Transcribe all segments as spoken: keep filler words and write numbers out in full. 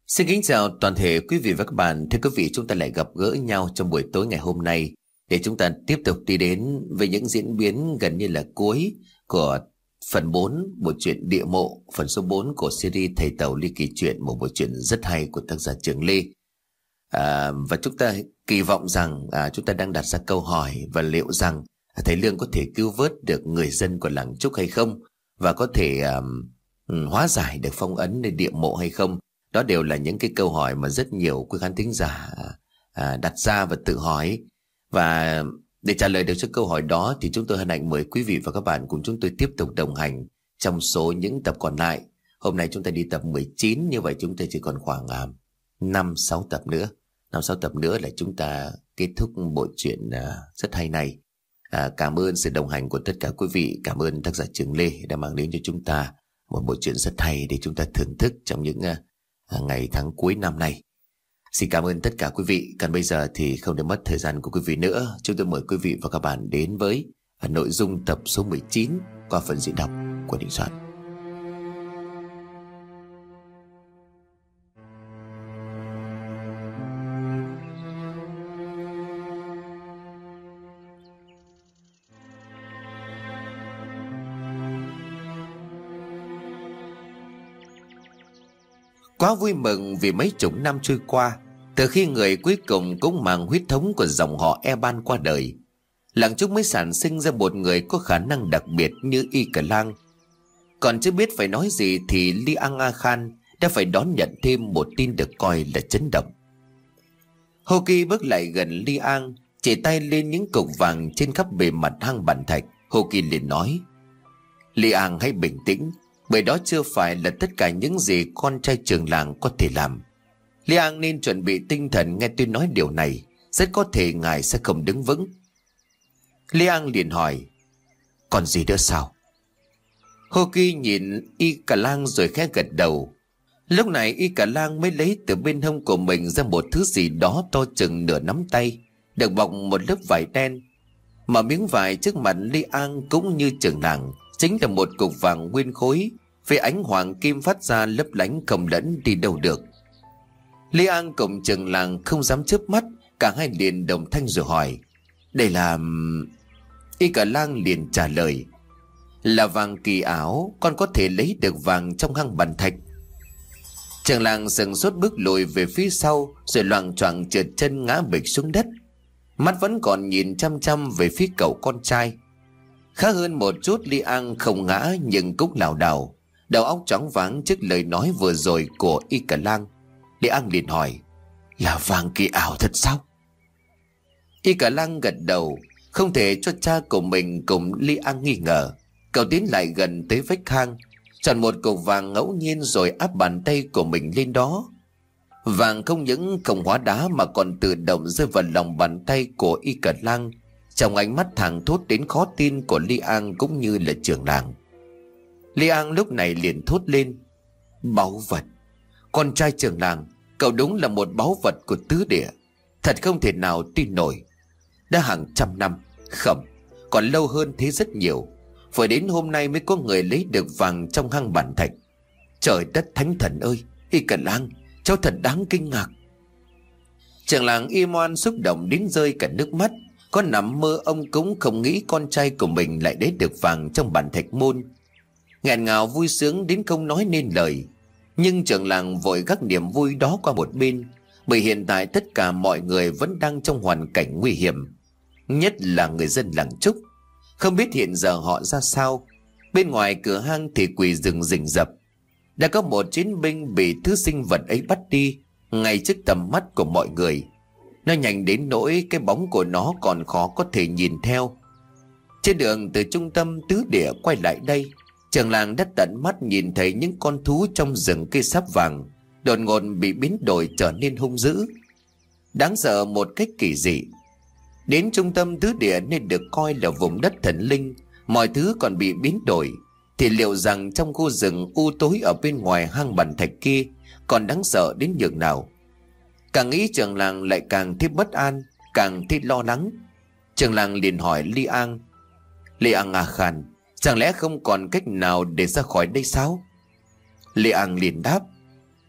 Xin kính chào toàn thể quý vị và các bạn. Thưa quý vị, chúng ta lại gặp gỡ nhau trong buổi tối ngày hôm nay để chúng ta tiếp tục đi đến với những diễn biến gần như là cuối của phần bốn bộ truyện Địa Mộ, phần số bốn của series Thầy Tàu Ly Kỳ Chuyện, một bộ truyện rất hay của tác giả Trường Lê. À, và chúng ta kỳ vọng rằng à, chúng ta đang đặt ra câu hỏi và liệu rằng thầy Lương có thể cứu vớt được người dân của làng Trúc hay không, và có thể à, hóa giải được phong ấn nơi địa mộ hay không. Đó đều là những cái câu hỏi mà rất nhiều quý khán thính giả à, đặt ra và tự hỏi. Và để trả lời được cho câu hỏi đó thì chúng tôi hân hạnh mời quý vị và các bạn cùng chúng tôi tiếp tục đồng hành trong số những tập còn lại. Hôm nay chúng ta đi tập mười chín, như vậy chúng ta chỉ còn khoảng à, năm sáu tập nữa. năm sáu tập nữa là chúng ta kết thúc bộ truyện à, rất hay này. À, cảm ơn sự đồng hành của tất cả quý vị. Cảm ơn tác giả Trường Lê đã mang đến cho chúng ta một bộ truyện rất hay để chúng ta thưởng thức trong những à, ngày tháng cuối năm này. Xin cảm ơn tất cả quý vị. Còn bây giờ thì không để mất thời gian của quý vị nữa, chúng tôi mời quý vị và các bạn đến với nội dung tập số mười chín qua phần diễn đọc của Đình Soạn. Quá vui mừng vì mấy chục năm trôi qua, từ khi người cuối cùng cũng mang huyết thống của dòng họ Eban qua đời, làng Trúc mới sản sinh ra một người có khả năng đặc biệt như Y Cờ Lang. Còn chưa biết phải nói gì thì Li Ang A Khan đã phải đón nhận thêm một tin được coi là chấn động. Hô Kỳ bước lại gần Li Ang, chỉ tay lên những cục vàng trên khắp bề mặt hang bản thạch. Hô Kỳ liền nói: Li Ang hãy bình tĩnh, bởi đó chưa phải là tất cả những gì con trai trường làng có thể làm. Li Ang nên chuẩn bị tinh thần nghe tôi nói điều này, rất có thể ngài sẽ không đứng vững. Li Ang liền hỏi: còn gì nữa sao? Hô Kỳ nhìn Y Cà Lang rồi khẽ gật đầu. Lúc này Y Cà Lang mới lấy từ bên hông của mình ra một thứ gì đó to chừng nửa nắm tay, được bọc một lớp vải đen. Mà miếng vải trước mặt Li Ang cũng như trường làng chính là một cục vàng nguyên khối, với ánh hoàng kim phát ra lấp lánh không lẫn đi đâu được. Li Ang cùng trường làng không dám chớp mắt, cả hai liền đồng thanh rồi hỏi: đây là... Y Cà Lang liền trả lời: là vàng kỳ ảo, con có thể lấy được vàng trong hang bàn thạch. Trường làng sừng sốt bước lùi về phía sau, rồi loạng choạng trượt chân ngã bịch xuống đất, mắt vẫn còn nhìn chăm chăm về phía cậu con trai. Khá hơn một chút, Li Ang không ngã nhưng cũng lảo đảo, đầu óc choáng váng trước lời nói vừa rồi của Y Cà Lang. Li Ang liền hỏi: là vàng kỳ ảo thật sao? Y Cà Lang gật đầu, không thể cho cha của mình cùng Li Ang nghi ngờ. Cậu tiến lại gần tới vách hang, chọn một cục vàng ngẫu nhiên rồi áp bàn tay của mình lên đó. Vàng không những không hóa đá mà còn tự động rơi vào lòng bàn tay của Y Cà Lang, trong ánh mắt thảng thốt đến khó tin của Li Ang cũng như là trưởng làng. Li Ang lúc này liền thốt lên: báu vật! Con trai trưởng làng, cậu đúng là một báu vật của tứ địa. Thật không thể nào tin nổi. Đã hàng trăm năm, không, còn lâu hơn thế rất nhiều, phải đến hôm nay mới có người lấy được vàng trong hang bản thạch. Trời đất thánh thần ơi, Y Cà Lang, cháu thật đáng kinh ngạc. Trưởng làng Y Moan xúc động đến rơi cả nước mắt. Có nằm mơ ông cũng không nghĩ con trai của mình lại lấy được vàng trong bản thạch môn. Nghẹn ngào vui sướng đến không nói nên lời. Nhưng trưởng làng vội gác niềm vui đó qua một bên, bởi hiện tại tất cả mọi người vẫn đang trong hoàn cảnh nguy hiểm, nhất là người dân làng Trúc. Không biết hiện giờ họ ra sao. Bên ngoài cửa hang thì quỷ rừng rình rập. Đã có một chiến binh bị thứ sinh vật ấy bắt đi ngay trước tầm mắt của mọi người. Nó nhanh đến nỗi cái bóng của nó còn khó có thể nhìn theo. Trên đường từ trung tâm tứ địa quay lại đây, trưởng làng đã tận mắt nhìn thấy những con thú trong rừng cây sáp vàng đột ngột bị biến đổi trở nên hung dữ, đáng sợ một cách kỳ dị. Đến trung tâm tứ địa nên được coi là vùng đất thần linh, mọi thứ còn bị biến đổi, thì liệu rằng trong khu rừng u tối ở bên ngoài hang bản thạch kia còn đáng sợ đến nhường nào? Càng nghĩ trưởng làng lại càng thấy bất an, càng thấy lo lắng. Trưởng làng liền hỏi Li Ang: Li Ang A Khan, chẳng lẽ không còn cách nào để ra khỏi đây sao? Li Ang liền đáp: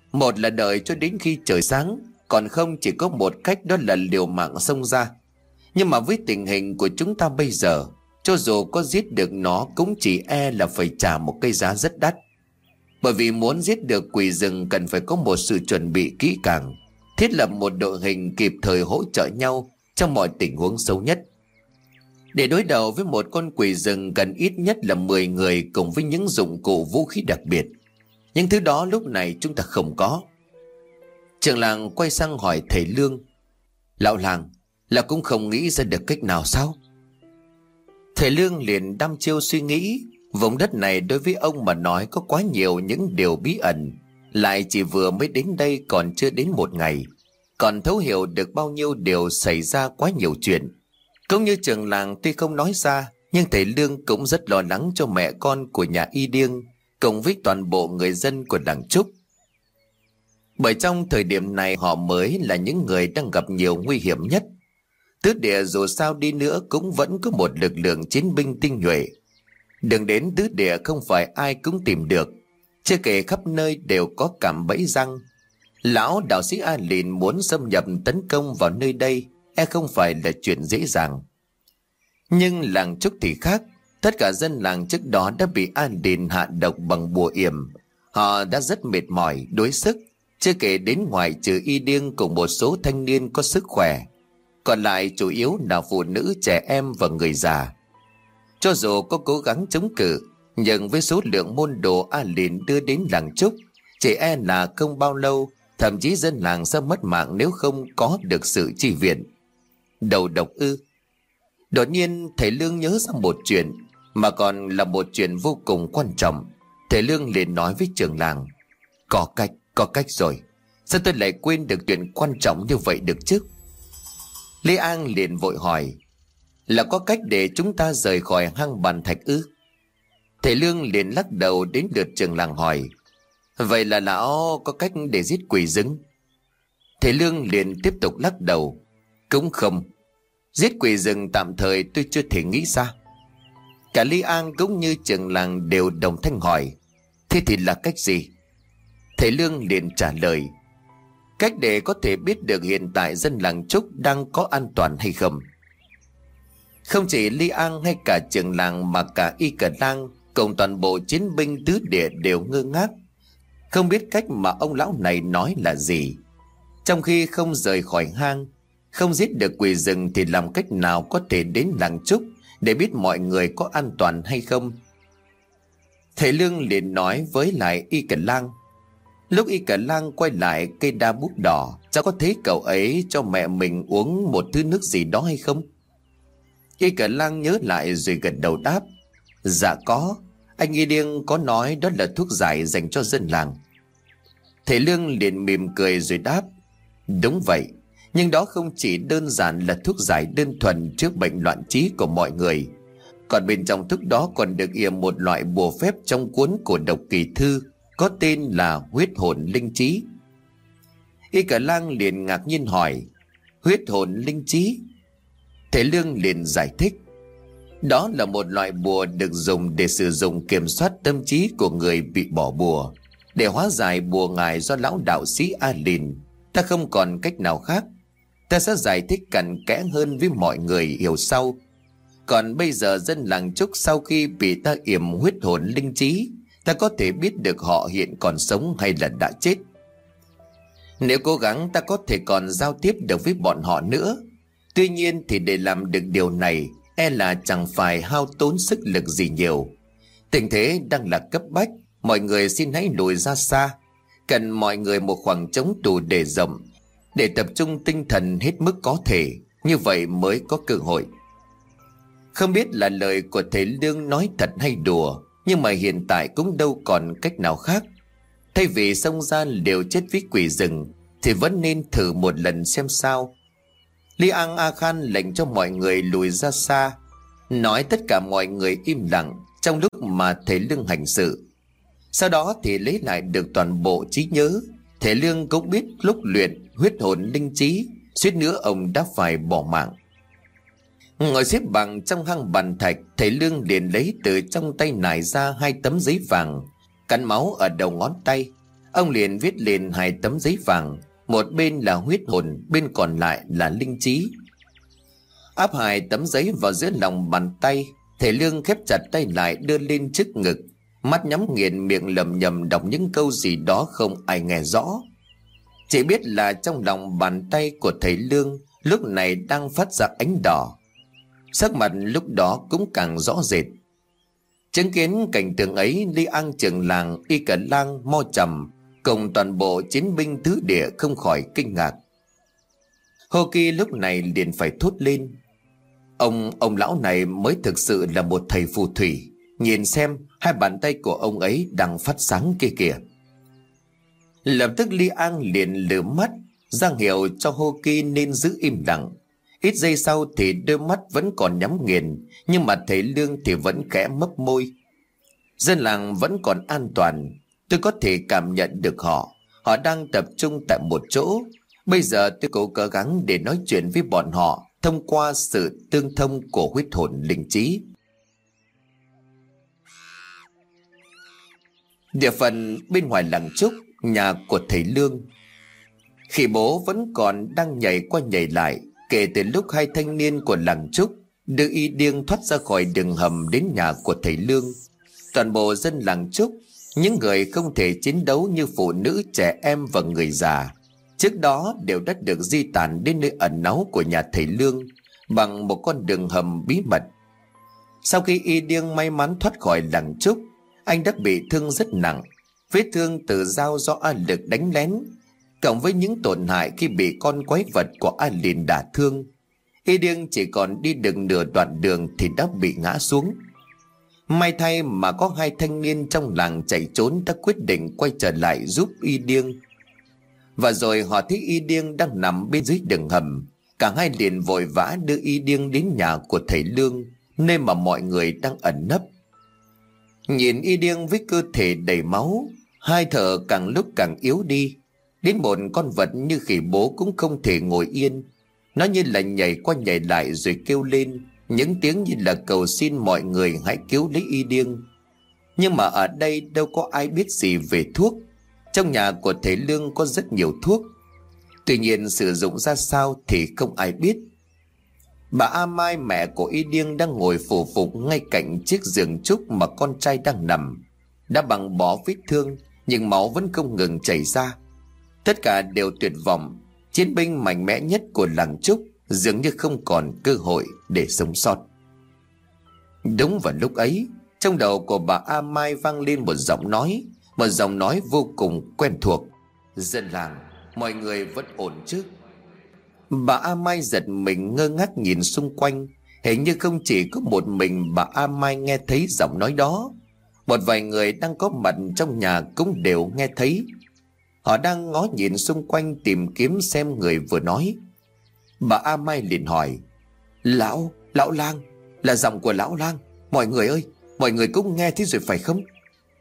Một là đợi cho đến khi trời sáng, còn không chỉ có một cách, đó là liều mạng xông ra. Nhưng mà với tình hình của chúng ta bây giờ, cho dù có giết được nó cũng chỉ e là phải trả một cái giá rất đắt. Bởi vì muốn giết được quỷ rừng cần phải có một sự chuẩn bị kỹ càng, thiết lập một đội hình kịp thời hỗ trợ nhau trong mọi tình huống xấu nhất. Để đối đầu với một con quỷ rừng cần ít nhất là mười người cùng với những dụng cụ vũ khí đặc biệt. Những thứ đó lúc này chúng ta không có. Trưởng làng quay sang hỏi thầy Lương: Lão làng, là cũng không nghĩ ra được cách nào sao? Thầy Lương liền đăm chiêu suy nghĩ. Vùng đất này đối với ông mà nói có quá nhiều những điều bí ẩn, lại chỉ vừa mới đến đây còn chưa đến một ngày, còn thấu hiểu được bao nhiêu điều xảy ra, quá nhiều chuyện. Cũng như trưởng làng tuy không nói ra, nhưng thầy Lương cũng rất lo lắng cho mẹ con của nhà Y Điêng cùng với toàn bộ người dân của làng Trúc. Bởi trong thời điểm này họ mới là những người đang gặp nhiều nguy hiểm nhất. Tứ Địa dù sao đi nữa cũng vẫn có một lực lượng chiến binh tinh nhuệ. Đường đến Tứ Địa không phải ai cũng tìm được, chưa kể khắp nơi đều có cạm bẫy răng. Lão đạo sĩ A Lìn muốn xâm nhập tấn công vào nơi đây e không phải là chuyện dễ dàng. Nhưng làng Trúc thì khác. Tất cả dân làng trước đó đã bị A Lìn hạ độc bằng bùa yểm. Họ đã rất mệt mỏi, đuối sức, chưa kể đến ngoài trừ Y Điêng cùng một số thanh niên có sức khỏe, còn lại chủ yếu là phụ nữ, trẻ em và người già. Cho dù có cố gắng chống cự, nhưng với số lượng môn đồ A Lìn đưa đến làng Trúc, chỉ e là không bao lâu, thậm chí dân làng sẽ mất mạng nếu không có được sự chi viện. Đầu độc ư? Đột nhiên thầy Lương nhớ ra một chuyện, mà còn là một chuyện vô cùng quan trọng. Thầy Lương liền nói với trưởng làng: Có cách, có cách rồi. Sao tôi lại quên được chuyện quan trọng như vậy được chứ? Lê An liền vội hỏi: Là có cách để chúng ta rời khỏi hang bàn thạch ư? Thầy Lương liền lắc đầu. Đến lượt trưởng làng hỏi: Vậy là lão có cách để giết quỷ rừng? Thầy Lương liền tiếp tục lắc đầu: Cũng không. Giết quỷ rừng tạm thời tôi chưa thể nghĩ ra. Cả Lý An cũng như trưởng làng đều đồng thanh hỏi: Thế thì là cách gì? Thầy Lương liền trả lời: Cách để có thể biết được hiện tại dân làng Trúc đang có an toàn hay không. Không chỉ Lý An hay cả trưởng làng mà cả Y Cờ Lang cùng toàn bộ chiến binh Tứ Địa đều ngơ ngác, không biết cách mà ông lão này nói là gì. Trong khi không rời khỏi hang, không giết được quỷ rừng thì làm cách nào có thể đến làng Trúc để biết mọi người có an toàn hay không? Thầy Lương liền nói với lại Y Cờ Lang. Lúc Y Cờ Lang quay lại cây đa bút đỏ, cháu có thấy cậu ấy cho mẹ mình uống một thứ nước gì đó hay không? Y Cờ Lang nhớ lại rồi gật đầu đáp: Dạ có, anh Y Điêng có nói đó là thuốc giải dành cho dân làng. Thầy Lương liền mỉm cười rồi đáp: Đúng vậy, nhưng đó không chỉ đơn giản là thuốc giải đơn thuần trước bệnh loạn trí của mọi người. Còn bên trong thuốc đó còn được yểm một loại bùa phép trong cuốn cổ độc kỳ thư có tên là huyết hồn linh trí. Y Cờ Lang liền ngạc nhiên hỏi: Huyết hồn linh trí? Thầy Lương liền giải thích: Đó là một loại bùa được dùng để sử dụng kiểm soát tâm trí của người bị bỏ bùa. Để hóa giải bùa ngài do lão đạo sĩ A Lìn, ta không còn cách nào khác. Ta sẽ giải thích cặn kẽ hơn với mọi người hiểu sau. Còn bây giờ dân làng Trúc sau khi bị ta yểm huyết hồn linh trí, ta có thể biết được họ hiện còn sống hay là đã chết. Nếu cố gắng ta có thể còn giao tiếp được với bọn họ nữa. Tuy nhiên thì để làm được điều này e là chẳng phải hao tốn sức lực gì nhiều. Tình thế đang là cấp bách, mọi người xin hãy lùi ra xa. Cần mọi người một khoảng trống đủ để rộng, để tập trung tinh thần hết mức có thể, như vậy mới có cơ hội. Không biết là lời của thầy Lương nói thật hay đùa, nhưng mà hiện tại cũng đâu còn cách nào khác. Thay vì xông ra liều chết với quỷ rừng thì vẫn nên thử một lần xem sao. Li An A Khan lệnh cho mọi người lùi ra xa, nói tất cả mọi người im lặng trong lúc mà thầy Lương hành sự. Sau đó thì lấy lại được toàn bộ trí nhớ. Thầy Lương cũng biết lúc luyện huyết hồn linh trí, suýt nữa ông đã phải bỏ mạng. Ngồi xếp bằng trong hang bàn thạch, thầy Lương liền lấy từ trong tay nải ra hai tấm giấy vàng, cắn máu ở đầu ngón tay. Ông liền viết lên hai tấm giấy vàng, một bên là huyết hồn, bên còn lại là linh trí. Áp hai tấm giấy vào giữa lòng bàn tay, thầy Lương khép chặt tay lại đưa lên trước ngực, mắt nhắm nghiền, miệng lầm nhầm đọc những câu gì đó không ai nghe rõ. Chỉ biết là trong lòng bàn tay của thầy Lương lúc này đang phát ra ánh đỏ. Sắc mặt lúc đó cũng càng rõ rệt. Chứng kiến cảnh tượng ấy, Lý An trưởng làng, Y Cả Lang, Mo Trầm cùng toàn bộ chiến binh tứ địa không khỏi kinh ngạc. Hô Kỳ lúc này liền phải thốt lên: Ông, ông lão này mới thực sự là một thầy phù thủy. Nhìn xem, hai bàn tay của ông ấy đang phát sáng kia kìa. Lập tức Lý An liền lửa mắt, ra hiệu cho Hô Kỳ nên giữ im lặng. Ít giây sau thì đôi mắt vẫn còn nhắm nghiền, nhưng mà thầy Lương thì vẫn khẽ mấp môi. Dân làng vẫn còn an toàn. Tôi có thể cảm nhận được họ. Họ đang tập trung tại một chỗ. Bây giờ tôi cố cố gắng để nói chuyện với bọn họ thông qua sự tương thông của huyết hồn linh trí. Địa phận bên ngoài làng Trúc, nhà của thầy Lương. Khi bố vẫn còn đang nhảy qua nhảy lại kể từ lúc hai thanh niên của làng Trúc đưa Y Điêng thoát ra khỏi đường hầm đến nhà của thầy Lương. Toàn bộ dân làng Trúc, những người không thể chiến đấu như phụ nữ, trẻ em và người già, trước đó đều đã được di tản đến nơi ẩn náu của nhà thầy Lương bằng một con đường hầm bí mật. Sau khi Y Điêng may mắn thoát khỏi làng Trúc, anh đã bị thương rất nặng. Vết thương từ dao do A Lực đánh lén, cộng với những tổn hại khi bị con quái vật của A Lìn đả thương, Y Điêng chỉ còn đi được nửa đoạn đường thì đã bị ngã xuống. May thay mà có hai thanh niên trong làng chạy trốn đã quyết định quay trở lại giúp Y Điêng. Và rồi họ thấy Y Điêng đang nằm bên dưới đường hầm. Cả hai liền vội vã đưa Y Điêng đến nhà của thầy Lương, nơi mà mọi người đang ẩn nấp. Nhìn Y Điêng với cơ thể đầy máu, hai thở càng lúc càng yếu đi, đến một con vật như khỉ bố cũng không thể ngồi yên. Nó như là nhảy qua nhảy lại rồi kêu lên những tiếng như là cầu xin mọi người hãy cứu lấy Y Điêng. Nhưng mà ở đây đâu có ai biết gì về thuốc. Trong nhà của thầy Lương có rất nhiều thuốc, tuy nhiên sử dụng ra sao thì không ai biết. Bà A Mai, mẹ của Y Điêng, đang ngồi phủ phục ngay cạnh chiếc giường trúc mà con trai đang nằm. Đã bằng bó vết thương nhưng máu vẫn không ngừng chảy ra. Tất cả đều tuyệt vọng. Chiến binh mạnh mẽ nhất của làng Trúc dường như không còn cơ hội để sống sót. Đúng vào lúc ấy, trong đầu của bà A Mai vang lên một giọng nói, một giọng nói vô cùng quen thuộc: Dân làng, mọi người vẫn ổn chứ? Bà A Mai giật mình ngơ ngác nhìn xung quanh. Hình như không chỉ có một mình bà A Mai nghe thấy giọng nói đó. Một vài người đang có mặt trong nhà cũng đều nghe thấy. Họ đang ngó nhìn xung quanh tìm kiếm xem người vừa nói. Bà A Mai liền hỏi: Lão, lão lang, là giọng của lão lang. Mọi người ơi, mọi người cũng nghe thấy rồi phải không?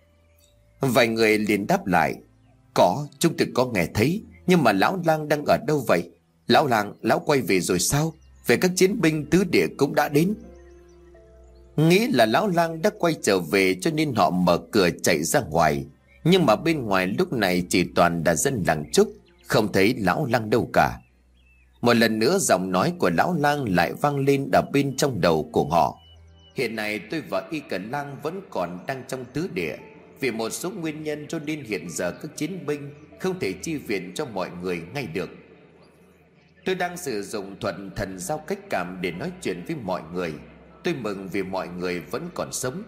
Vài người liền đáp lại: Có, chúng tôi có nghe thấy. Nhưng mà lão lang đang ở đâu vậy? Lão lang, lão quay về rồi sao? Về các chiến binh tứ địa cũng đã đến. Nghĩ là lão lang đã quay trở về cho nên họ mở cửa chạy ra ngoài. Nhưng mà bên ngoài lúc này chỉ toàn là dân làng Trúc, không thấy lão lang đâu cả. Một lần nữa giọng nói của lão lang lại vang lên ở bên trong đầu của họ: Hiện nay tôi và Y Cả Lang vẫn còn đang trong tứ địa. Vì một số nguyên nhân cho nên hiện giờ các chiến binh không thể chi viện cho mọi người ngay được. Tôi đang sử dụng thuật thần giao cách cảm để nói chuyện với mọi người. Tôi mừng vì mọi người vẫn còn sống.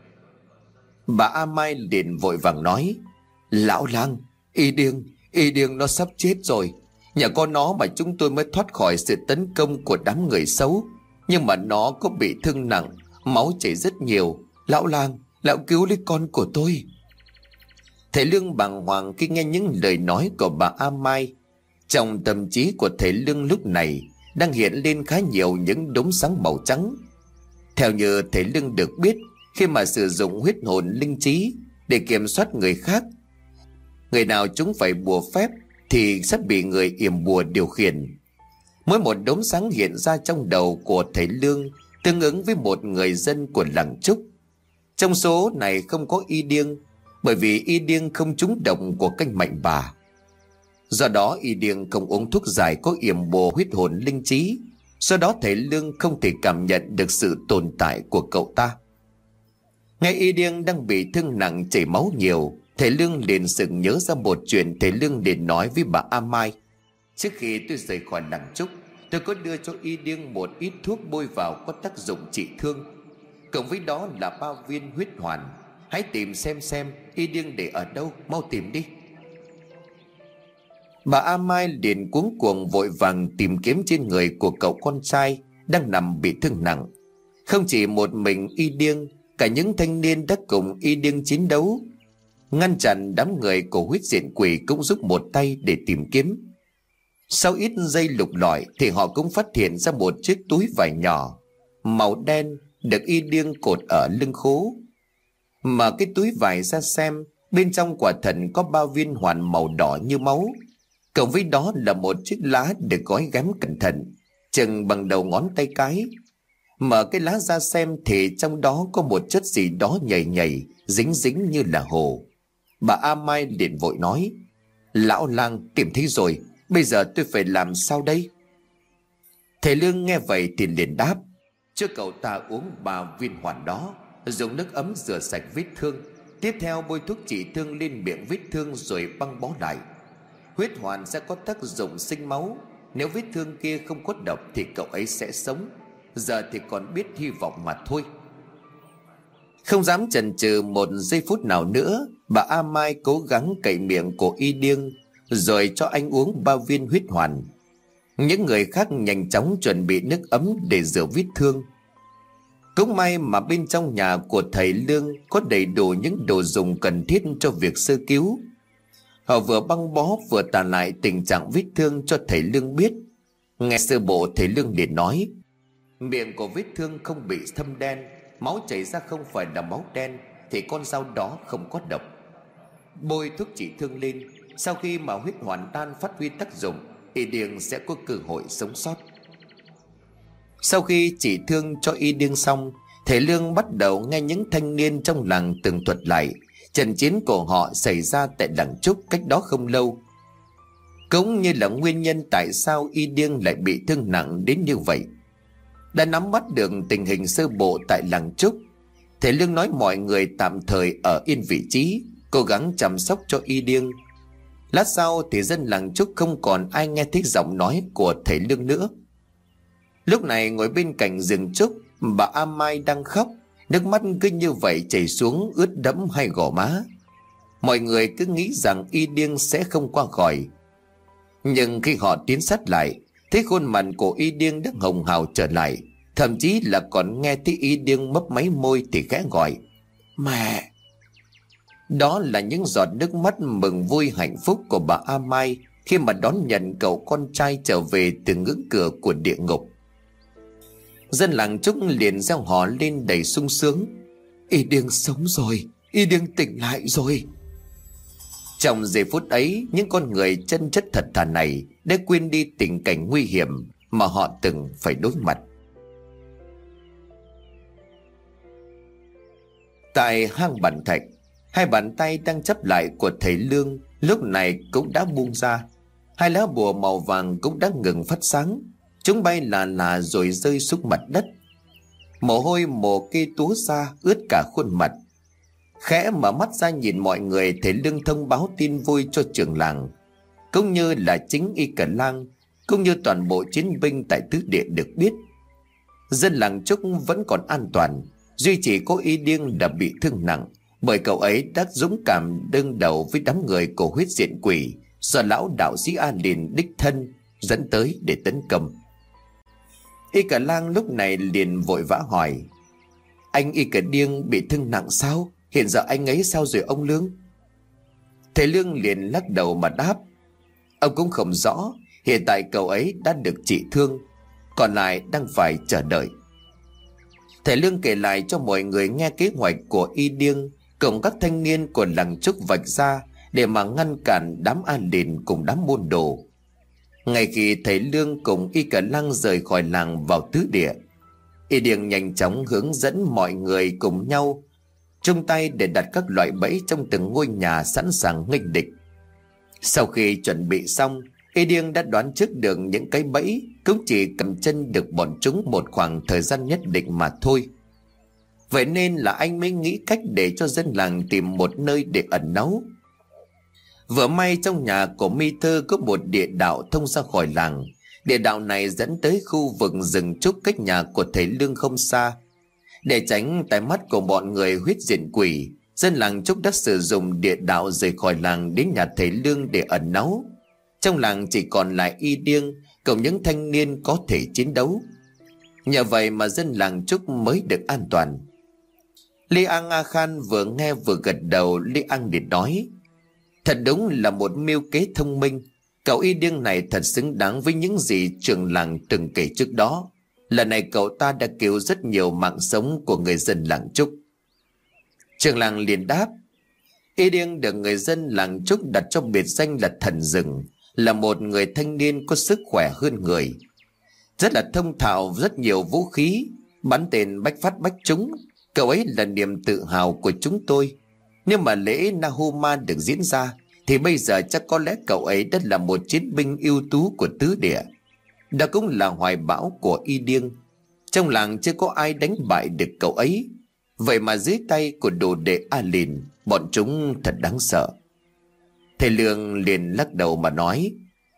Bà A Mai liền vội vàng nói: Lão lang, Y Điêng, Y Điêng nó sắp chết rồi. Nhờ có nó mà chúng tôi mới thoát khỏi sự tấn công của đám người xấu. Nhưng mà nó có bị thương nặng, máu chảy rất nhiều. Lão lang, lão cứu lấy con của tôi. Thầy Lương bàng hoàng khi nghe những lời nói của bà A Mai. Trong tâm trí của thầy Lương lúc này đang hiện lên khá nhiều những đốm sáng màu trắng. Theo như thầy Lương được biết, khi mà sử dụng huyết hồn linh trí để kiểm soát người khác, người nào chúng phải bùa phép thì sẽ bị người yểm bùa điều khiển. Mỗi một đốm sáng hiện ra trong đầu của thầy Lương tương ứng với một người dân của làng Trúc. Trong số này không có Y Điêng, bởi vì y điêng không trúng độc của canh mạnh bà. Do đó y điêng không uống thuốc giải có yểm bùa huyết hồn linh trí. Do đó thầy Lương không thể cảm nhận được sự tồn tại của cậu ta. Nghe y điêng đang bị thương nặng chảy máu nhiều, thầy Lương liền sực nhớ ra một chuyện thầy Lương liền nói với bà A Mai. Trước khi tôi rời khỏi làng Trúc, tôi có đưa cho y điêng một ít thuốc bôi vào có tác dụng trị thương. Cộng với đó là ba viên huyết hoàn. Hãy tìm xem xem y điêng để ở đâu, mau tìm đi. Bà A Mai liền cuống cuồng vội vàng tìm kiếm trên người của cậu con trai đang nằm bị thương nặng. Không chỉ một mình y điêng, cả những thanh niên đã cùng y điêng chiến đấu ngăn chặn đám người của huyết diện quỷ cũng giúp một tay để tìm kiếm. Sau ít giây lục lọi thì họ cũng phát hiện ra một chiếc túi vải nhỏ màu đen được y điêng cột ở lưng khố. Mở cái túi vải ra xem, bên trong quả thật có ba viên hoàn màu đỏ như máu. Cộng với đó là một chiếc lá được gói ghém cẩn thận, chừng bằng đầu ngón tay cái. Mở cái lá ra xem thì trong đó có một chất gì đó nhầy nhầy, dính dính như là hồ. Bà A Mai liền vội nói: Lão lang, tìm thấy rồi, bây giờ tôi phải làm sao đây? Thầy Lương nghe vậy thì liền đáp: Cho cậu ta uống ba viên hoàn đó, dùng nước ấm rửa sạch vết thương. Tiếp theo bôi thuốc trị thương lên miệng vết thương rồi băng bó lại. Huyết hoàn sẽ có tác dụng sinh máu. Nếu vết thương kia không có độc thì cậu ấy sẽ sống. Giờ thì còn biết hy vọng mà thôi. Không dám chần chừ một giây phút nào nữa, bà A Mai cố gắng cậy miệng của y điêng rồi cho anh uống ba viên huyết hoàn. Những người khác nhanh chóng chuẩn bị nước ấm để rửa vết thương. Cũng may mà bên trong nhà của thầy Lương có đầy đủ những đồ dùng cần thiết cho việc sơ cứu. Họ vừa băng bó vừa tả lại tình trạng vết thương cho thầy Lương biết. Nghe sơ bộ thầy Lương liền nói: Miệng của vết thương không bị thâm đen, máu chảy ra không phải là máu đen, thì con dao đó không có độc. Bôi thuốc trị thương lên, sau khi mà huyết hoàn tan phát huy tác dụng, y điêng sẽ có cơ hội sống sót. Sau khi trị thương cho y điêng xong, thầy Lương bắt đầu nghe những thanh niên trong làng tường thuật lại trận chiến của họ xảy ra tại làng Trúc cách đó không lâu, cũng như là nguyên nhân tại sao y điêng lại bị thương nặng đến như vậy. Đã nắm bắt được tình hình sơ bộ tại làng Trúc, thầy Lương nói mọi người tạm thời ở yên vị trí, cố gắng chăm sóc cho y điêng. Lát sau thì dân làng Trúc không còn ai nghe thấy giọng nói của thầy Lương nữa. Lúc này ngồi bên cạnh giường trúc, bà A Mai đang khóc, nước mắt cứ như vậy chảy xuống ướt đẫm hai gò má. Mọi người cứ nghĩ rằng y điêng sẽ không qua khỏi. Nhưng khi họ tiến sát lại, thấy khuôn mặt của y điêng đã hồng hào trở lại, thậm chí là còn nghe thấy y điêng mấp máy môi thì khẽ gọi: Mẹ! Đó là những giọt nước mắt mừng vui hạnh phúc của bà A Mai khi mà đón nhận cậu con trai trở về từ ngưỡng cửa của địa ngục. Dân làng Trúc liền reo hò lên đầy sung sướng: Y điêng sống rồi, y điêng tỉnh lại rồi. Trong giây phút ấy, những con người chân chất thật thà này đã quên đi tình cảnh nguy hiểm mà họ từng phải đối mặt. Tại hang bản thạch, hai bàn tay đang chấp lại của thầy Lương lúc này cũng đã buông ra. Hai lá bùa màu vàng cũng đã ngừng phát sáng. Chúng bay là là rồi rơi xuống mặt đất. Mồ hôi mồ kê túa ra ướt cả khuôn mặt. Khẽ mở mắt ra nhìn mọi người, thầy Lương thông báo tin vui cho trưởng làng, cũng như là chính Y Cẩn Lang, cũng như toàn bộ chiến binh tại tứ địa được biết. Dân làng Trúc vẫn còn an toàn, duy chỉ có y điêng đã bị thương nặng, bởi cậu ấy đã dũng cảm đương đầu với đám người của huyết diện quỷ do lão đạo sĩ A Liền đích thân dẫn tới để tấn công. Y Cẩn Lang lúc này liền vội vã hỏi: Anh Y Cẩn Điêng bị thương nặng sao? Hiện giờ anh ấy sao rồi ông Lương? Thầy Lương liền lắc đầu mà đáp: Ông cũng không rõ, hiện tại cậu ấy đã được trị thương, còn lại đang phải chờ đợi. Thầy Lương kể lại cho mọi người nghe kế hoạch của y điêng cùng các thanh niên của làng Trúc vạch ra để mà ngăn cản đám An Liền cùng đám môn đồ. Ngay khi thầy Lương cùng Y Cẩn Lang rời khỏi làng vào tứ địa, y điêng nhanh chóng hướng dẫn mọi người cùng nhau chung tay để đặt các loại bẫy trong từng ngôi nhà sẵn sàng nghênh địch. Sau khi chuẩn bị xong, Y Điêng đã đoán trước được những cái bẫy, cũng chỉ cầm chân được bọn chúng một khoảng thời gian nhất định mà thôi. Vậy nên là anh mới nghĩ cách để cho dân làng tìm một nơi để ẩn náu. Vừa may trong nhà của Mi Thơ có một địa đạo thông ra khỏi làng. Địa đạo này dẫn tới khu vực rừng trúc cách nhà của thầy Lương không xa. Để tránh tai mắt của bọn người huyết diện quỷ, dân làng trúc đã sử dụng địa đạo rời khỏi làng đến nhà thầy Lương để ẩn náu. Trong làng chỉ còn lại Y Điêng cùng những thanh niên có thể chiến đấu. Nhờ vậy mà dân làng trúc mới được an toàn. Li Ang A Khan vừa nghe vừa gật đầu. Li Ang liền nói: thật đúng là một mưu kế thông minh. Cậu Y Điêng này thật xứng đáng với những gì trưởng làng từng kể trước đó. Lần này cậu ta đã cứu rất nhiều mạng sống của người dân làng trúc. Trưởng làng liền đáp: Y Điêng được người dân làng trúc đặt cho biệt danh là thần rừng, là một người thanh niên có sức khỏe hơn người, rất là thông thạo, rất nhiều vũ khí, bắn tên bách phát bách trúng. Cậu ấy là niềm tự hào của chúng tôi. Nếu mà lễ Nahuma được diễn ra thì bây giờ chắc có lẽ cậu ấy đã là một chiến binh ưu tú của tứ địa. Đó cũng là hoài bão của Y Điêng. Trong làng chưa có ai đánh bại được cậu ấy. Vậy mà dưới tay của đồ đệ A Lìn, bọn chúng thật đáng sợ. Thầy Lương liền lắc đầu mà nói: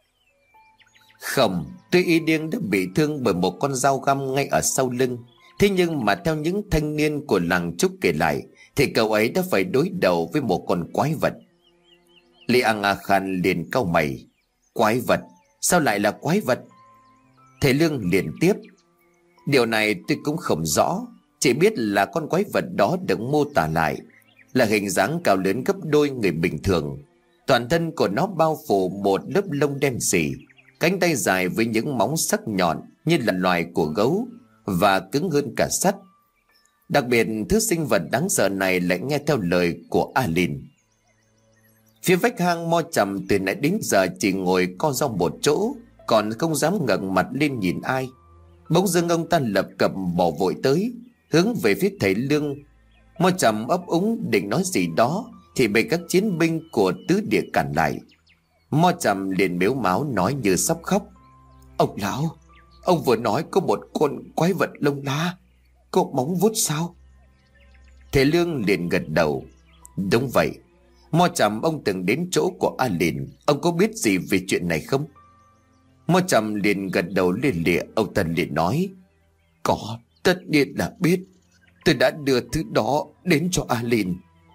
không, tuy Y Điêng đã bị thương bởi một con dao găm ngay ở sau lưng, thế nhưng mà theo những thanh niên của làng trúc kể lại thì cậu ấy đã phải đối đầu với một con quái vật. Li Ang A Khan liền cau mày: quái vật? Sao lại là quái vật? Thầy Lương liền tiếp: điều này tôi cũng không rõ, chỉ biết là con quái vật đó được mô tả lại là hình dáng cao lớn gấp đôi người bình thường. Toàn thân của nó bao phủ một lớp lông đen sì, cánh tay dài với những móng sắc nhọn như là loài của gấu và cứng hơn cả sắt. Đặc biệt thứ sinh vật đáng sợ này lại nghe theo lời của A Lìn. Phía vách hang, Mo Trầm từ nãy đến giờ chỉ ngồi co ro một chỗ, còn không dám ngẩng mặt lên nhìn ai. Bỗng dưng ông ta lập cập bỏ vội tới, hướng về phía thầy Lương. Mo Trầm ấp úng định nói gì đó thì bị các chiến binh của tứ địa cản lại. Mo Trầm liền mếu máo nói như sắp khóc: ông lão, ông vừa nói có một con quái vật lông la, có móng vuốt sao? Thầy Lương liền gật đầu: đúng vậy. Mo Trầm, ông từng đến chỗ của A Lìn, ông có biết gì về chuyện này không? Mo Trầm liền gật đầu liền lịa. Ông Tân liền nói: có, tất nhiên là biết. Tôi đã đưa thứ đó đến cho A Lìn.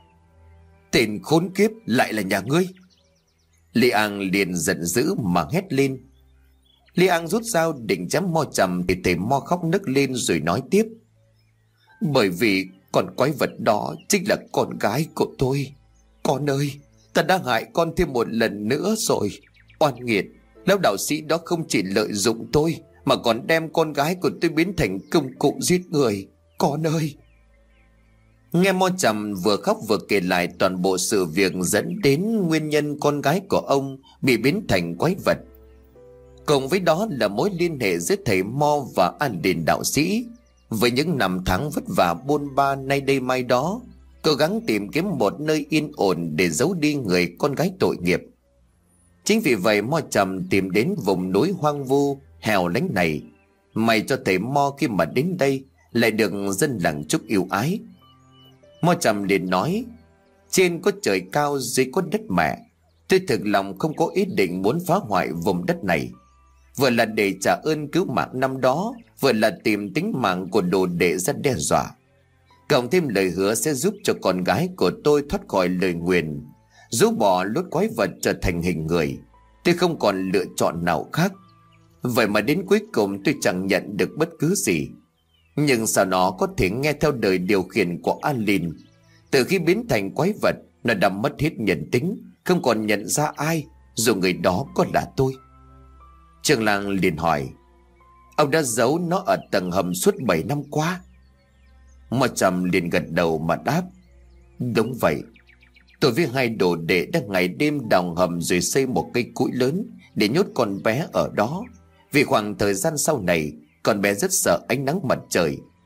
Tên khốn kiếp, lại là nhà ngươi? Li Ang liền giận dữ mà hét lên. Li Ang rút dao định chém Mo Trầm thì thầy Mo khóc nức lên rồi nói tiếp: bởi vì con quái vật đó chính là con gái của tôi. Con ơi, ta đã hại con thêm một lần nữa rồi. Oan nghiệt, lão đạo sĩ đó không chỉ lợi dụng tôi mà còn đem con gái của tôi biến thành công cụ giết người. Con ơi! Nghe Mo Trầm vừa khóc vừa kể lại toàn bộ sự việc dẫn đến nguyên nhân con gái của ông bị biến thành quái vật, cùng với đó là mối liên hệ giữa thầy Mo và An Điền đạo sĩ. Với những năm tháng vất vả bôn ba nay đây mai đó, cố gắng tìm kiếm một nơi yên ổn để giấu đi người con gái tội nghiệp. Chính vì vậy Mo Trầm tìm đến vùng núi hoang vu hẻo lánh này. May cho thầy Mo khi mà đến đây lại được dân làng trúc yêu ái. Mo Trầm liền nói: trên có trời cao, dưới có đất mẹ. Tôi thực lòng không có ý định muốn phá hoại vùng đất này, vừa là để trả ơn cứu mạng năm đó, vừa là tìm tính mạng của đồ đệ ra đe dọa. Cộng thêm lời hứa sẽ giúp cho con gái của tôi thoát khỏi lời nguyền, rũ bỏ lốt quái vật trở thành hình người. Tôi không còn lựa chọn nào khác. Vậy mà đến cuối cùng tôi chẳng nhận được bất cứ gì. Nhưng sao nó có thể nghe theo đời điều khiển của An Lìn? Từ khi biến thành quái vật, nó đã mất hết nhân tính, không còn nhận ra ai, dù người đó có là tôi. Trường làng liền hỏi: ông đã giấu nó ở tầng hầm suốt bảy năm qua? Mo Trầm liền gật đầu mà đáp: đúng vậy. Tôi với hai đồ đệ đã ngày đêm đào hầm rồi xây một cây cũi lớn để nhốt con bé ở đó. Vì khoảng thời gian sau này con bé rất sợ ánh nắng mặt trời.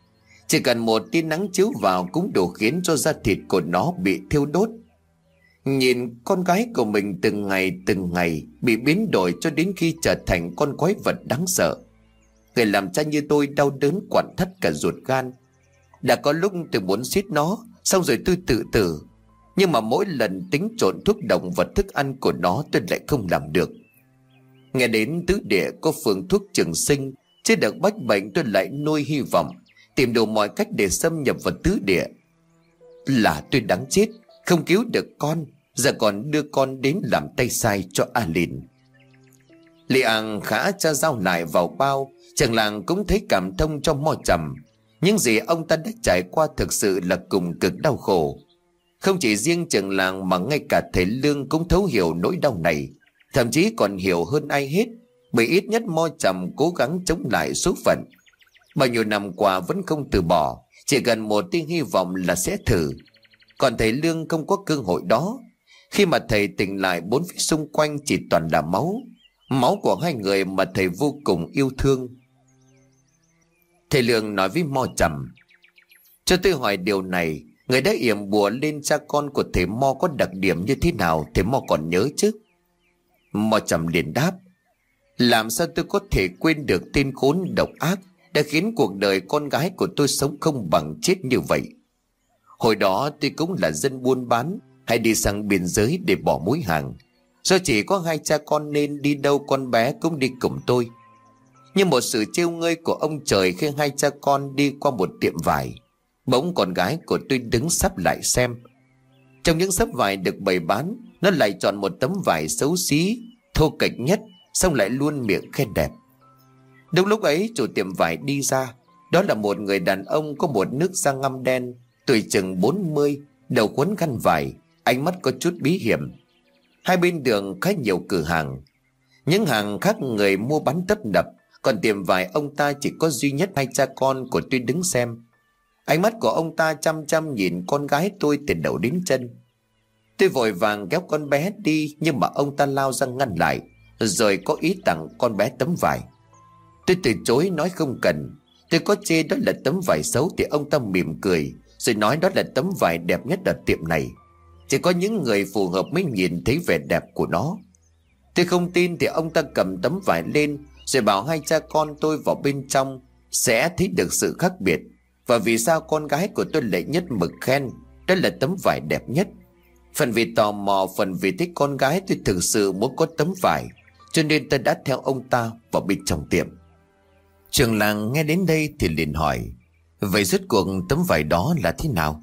Chỉ cần một tia nắng chiếu vào cũng đủ khiến cho da thịt của nó bị thiêu đốt. Nhìn con gái của mình từng ngày từng ngày bị biến đổi cho đến khi trở thành con quái vật đáng sợ, người làm cha như tôi đau đớn quặn thắt cả ruột gan. Đã có lúc tôi muốn giết nó, xong rồi tôi tự tử. Nhưng mà mỗi lần tính trộn thuốc động vật thức ăn của nó tôi lại không làm được. Nghe đến tứ địa có phương thuốc trường sinh chứ được bách bệnh, tôi lại nuôi hy vọng, tìm đủ mọi cách để xâm nhập vào tứ địa. Là tôi đáng chết, không cứu được con, giờ còn đưa con đến làm tay sai cho Alin. Li An khá cha dao lại vào bao. Trường làng cũng thấy cảm thông cho Mo Trầm. Những gì ông ta đã trải qua thực sự là cùng cực đau khổ. Không chỉ riêng trường làng mà ngay cả thầy Lương cũng thấu hiểu nỗi đau này, thậm chí còn hiểu hơn ai hết, bởi ít nhất Mo Trầm cố gắng chống lại số phận. Bao nhiêu năm qua vẫn không từ bỏ, chỉ cần một tia hy vọng là sẽ thử. Còn thầy Lương không có cơ hội đó. Khi mà thầy tỉnh lại, bốn phía xung quanh chỉ toàn là máu, máu của hai người mà thầy vô cùng yêu thương. Thầy Lương nói với Mo Trầm: cho tôi hỏi điều này, người đã yểm bùa lên cha con của thầy Mo có đặc điểm như thế nào, thầy Mo còn nhớ chứ? Mo Trầm liền đáp: làm sao tôi có thể quên được tên khốn độc ác đã khiến cuộc đời con gái của tôi sống không bằng chết như vậy. Hồi đó tôi cũng là dân buôn bán, hay đi sang biên giới để bỏ mối hàng. Do chỉ có hai cha con nên đi đâu con bé cũng đi cùng tôi. Nhưng một sự trêu ngơi của ông trời khi hai cha con đi qua một tiệm vải, bỗng con gái của tôi đứng sắp lại xem. Trong những sấp vải được bày bán, nó lại chọn một tấm vải xấu xí, thô kệch nhất, xong lại luôn miệng khen đẹp. Đúng lúc ấy chủ tiệm vải đi ra. Đó là một người đàn ông có một nước da ngăm đen, tuổi chừng bốn mươi, đầu quấn khăn vải, ánh mắt có chút bí hiểm. Hai bên đường khá nhiều cửa hàng. Những hàng khác người mua bán tấp nập, còn tiệm vải ông ta chỉ có duy nhất hai cha con của tôi đứng xem. Ánh mắt của ông ta chăm chăm nhìn con gái tôi từ đầu đến chân. Tôi vội vàng kéo con bé đi, nhưng mà ông ta lao ra ngăn lại, rồi có ý tặng con bé tấm vải. Tôi từ chối nói không cần. Tôi có chê đó là tấm vải xấu thì ông ta mỉm cười, rồi nói đó là tấm vải đẹp nhất ở tiệm này. Chỉ có những người phù hợp mới nhìn thấy vẻ đẹp của nó. Tôi không tin thì ông ta cầm tấm vải lên, rồi bảo hai cha con tôi vào bên trong sẽ thấy được sự khác biệt. Và vì sao con gái của tôi lại nhất mực khen đó là tấm vải đẹp nhất. Phần vì tò mò, phần vì thích con gái tôi thực sự muốn có tấm vải, cho nên tôi đã theo ông ta vào bên trong tiệm. Trường làng nghe đến đây thì liền hỏi: vậy rốt cuộc tấm vải đó là thế nào?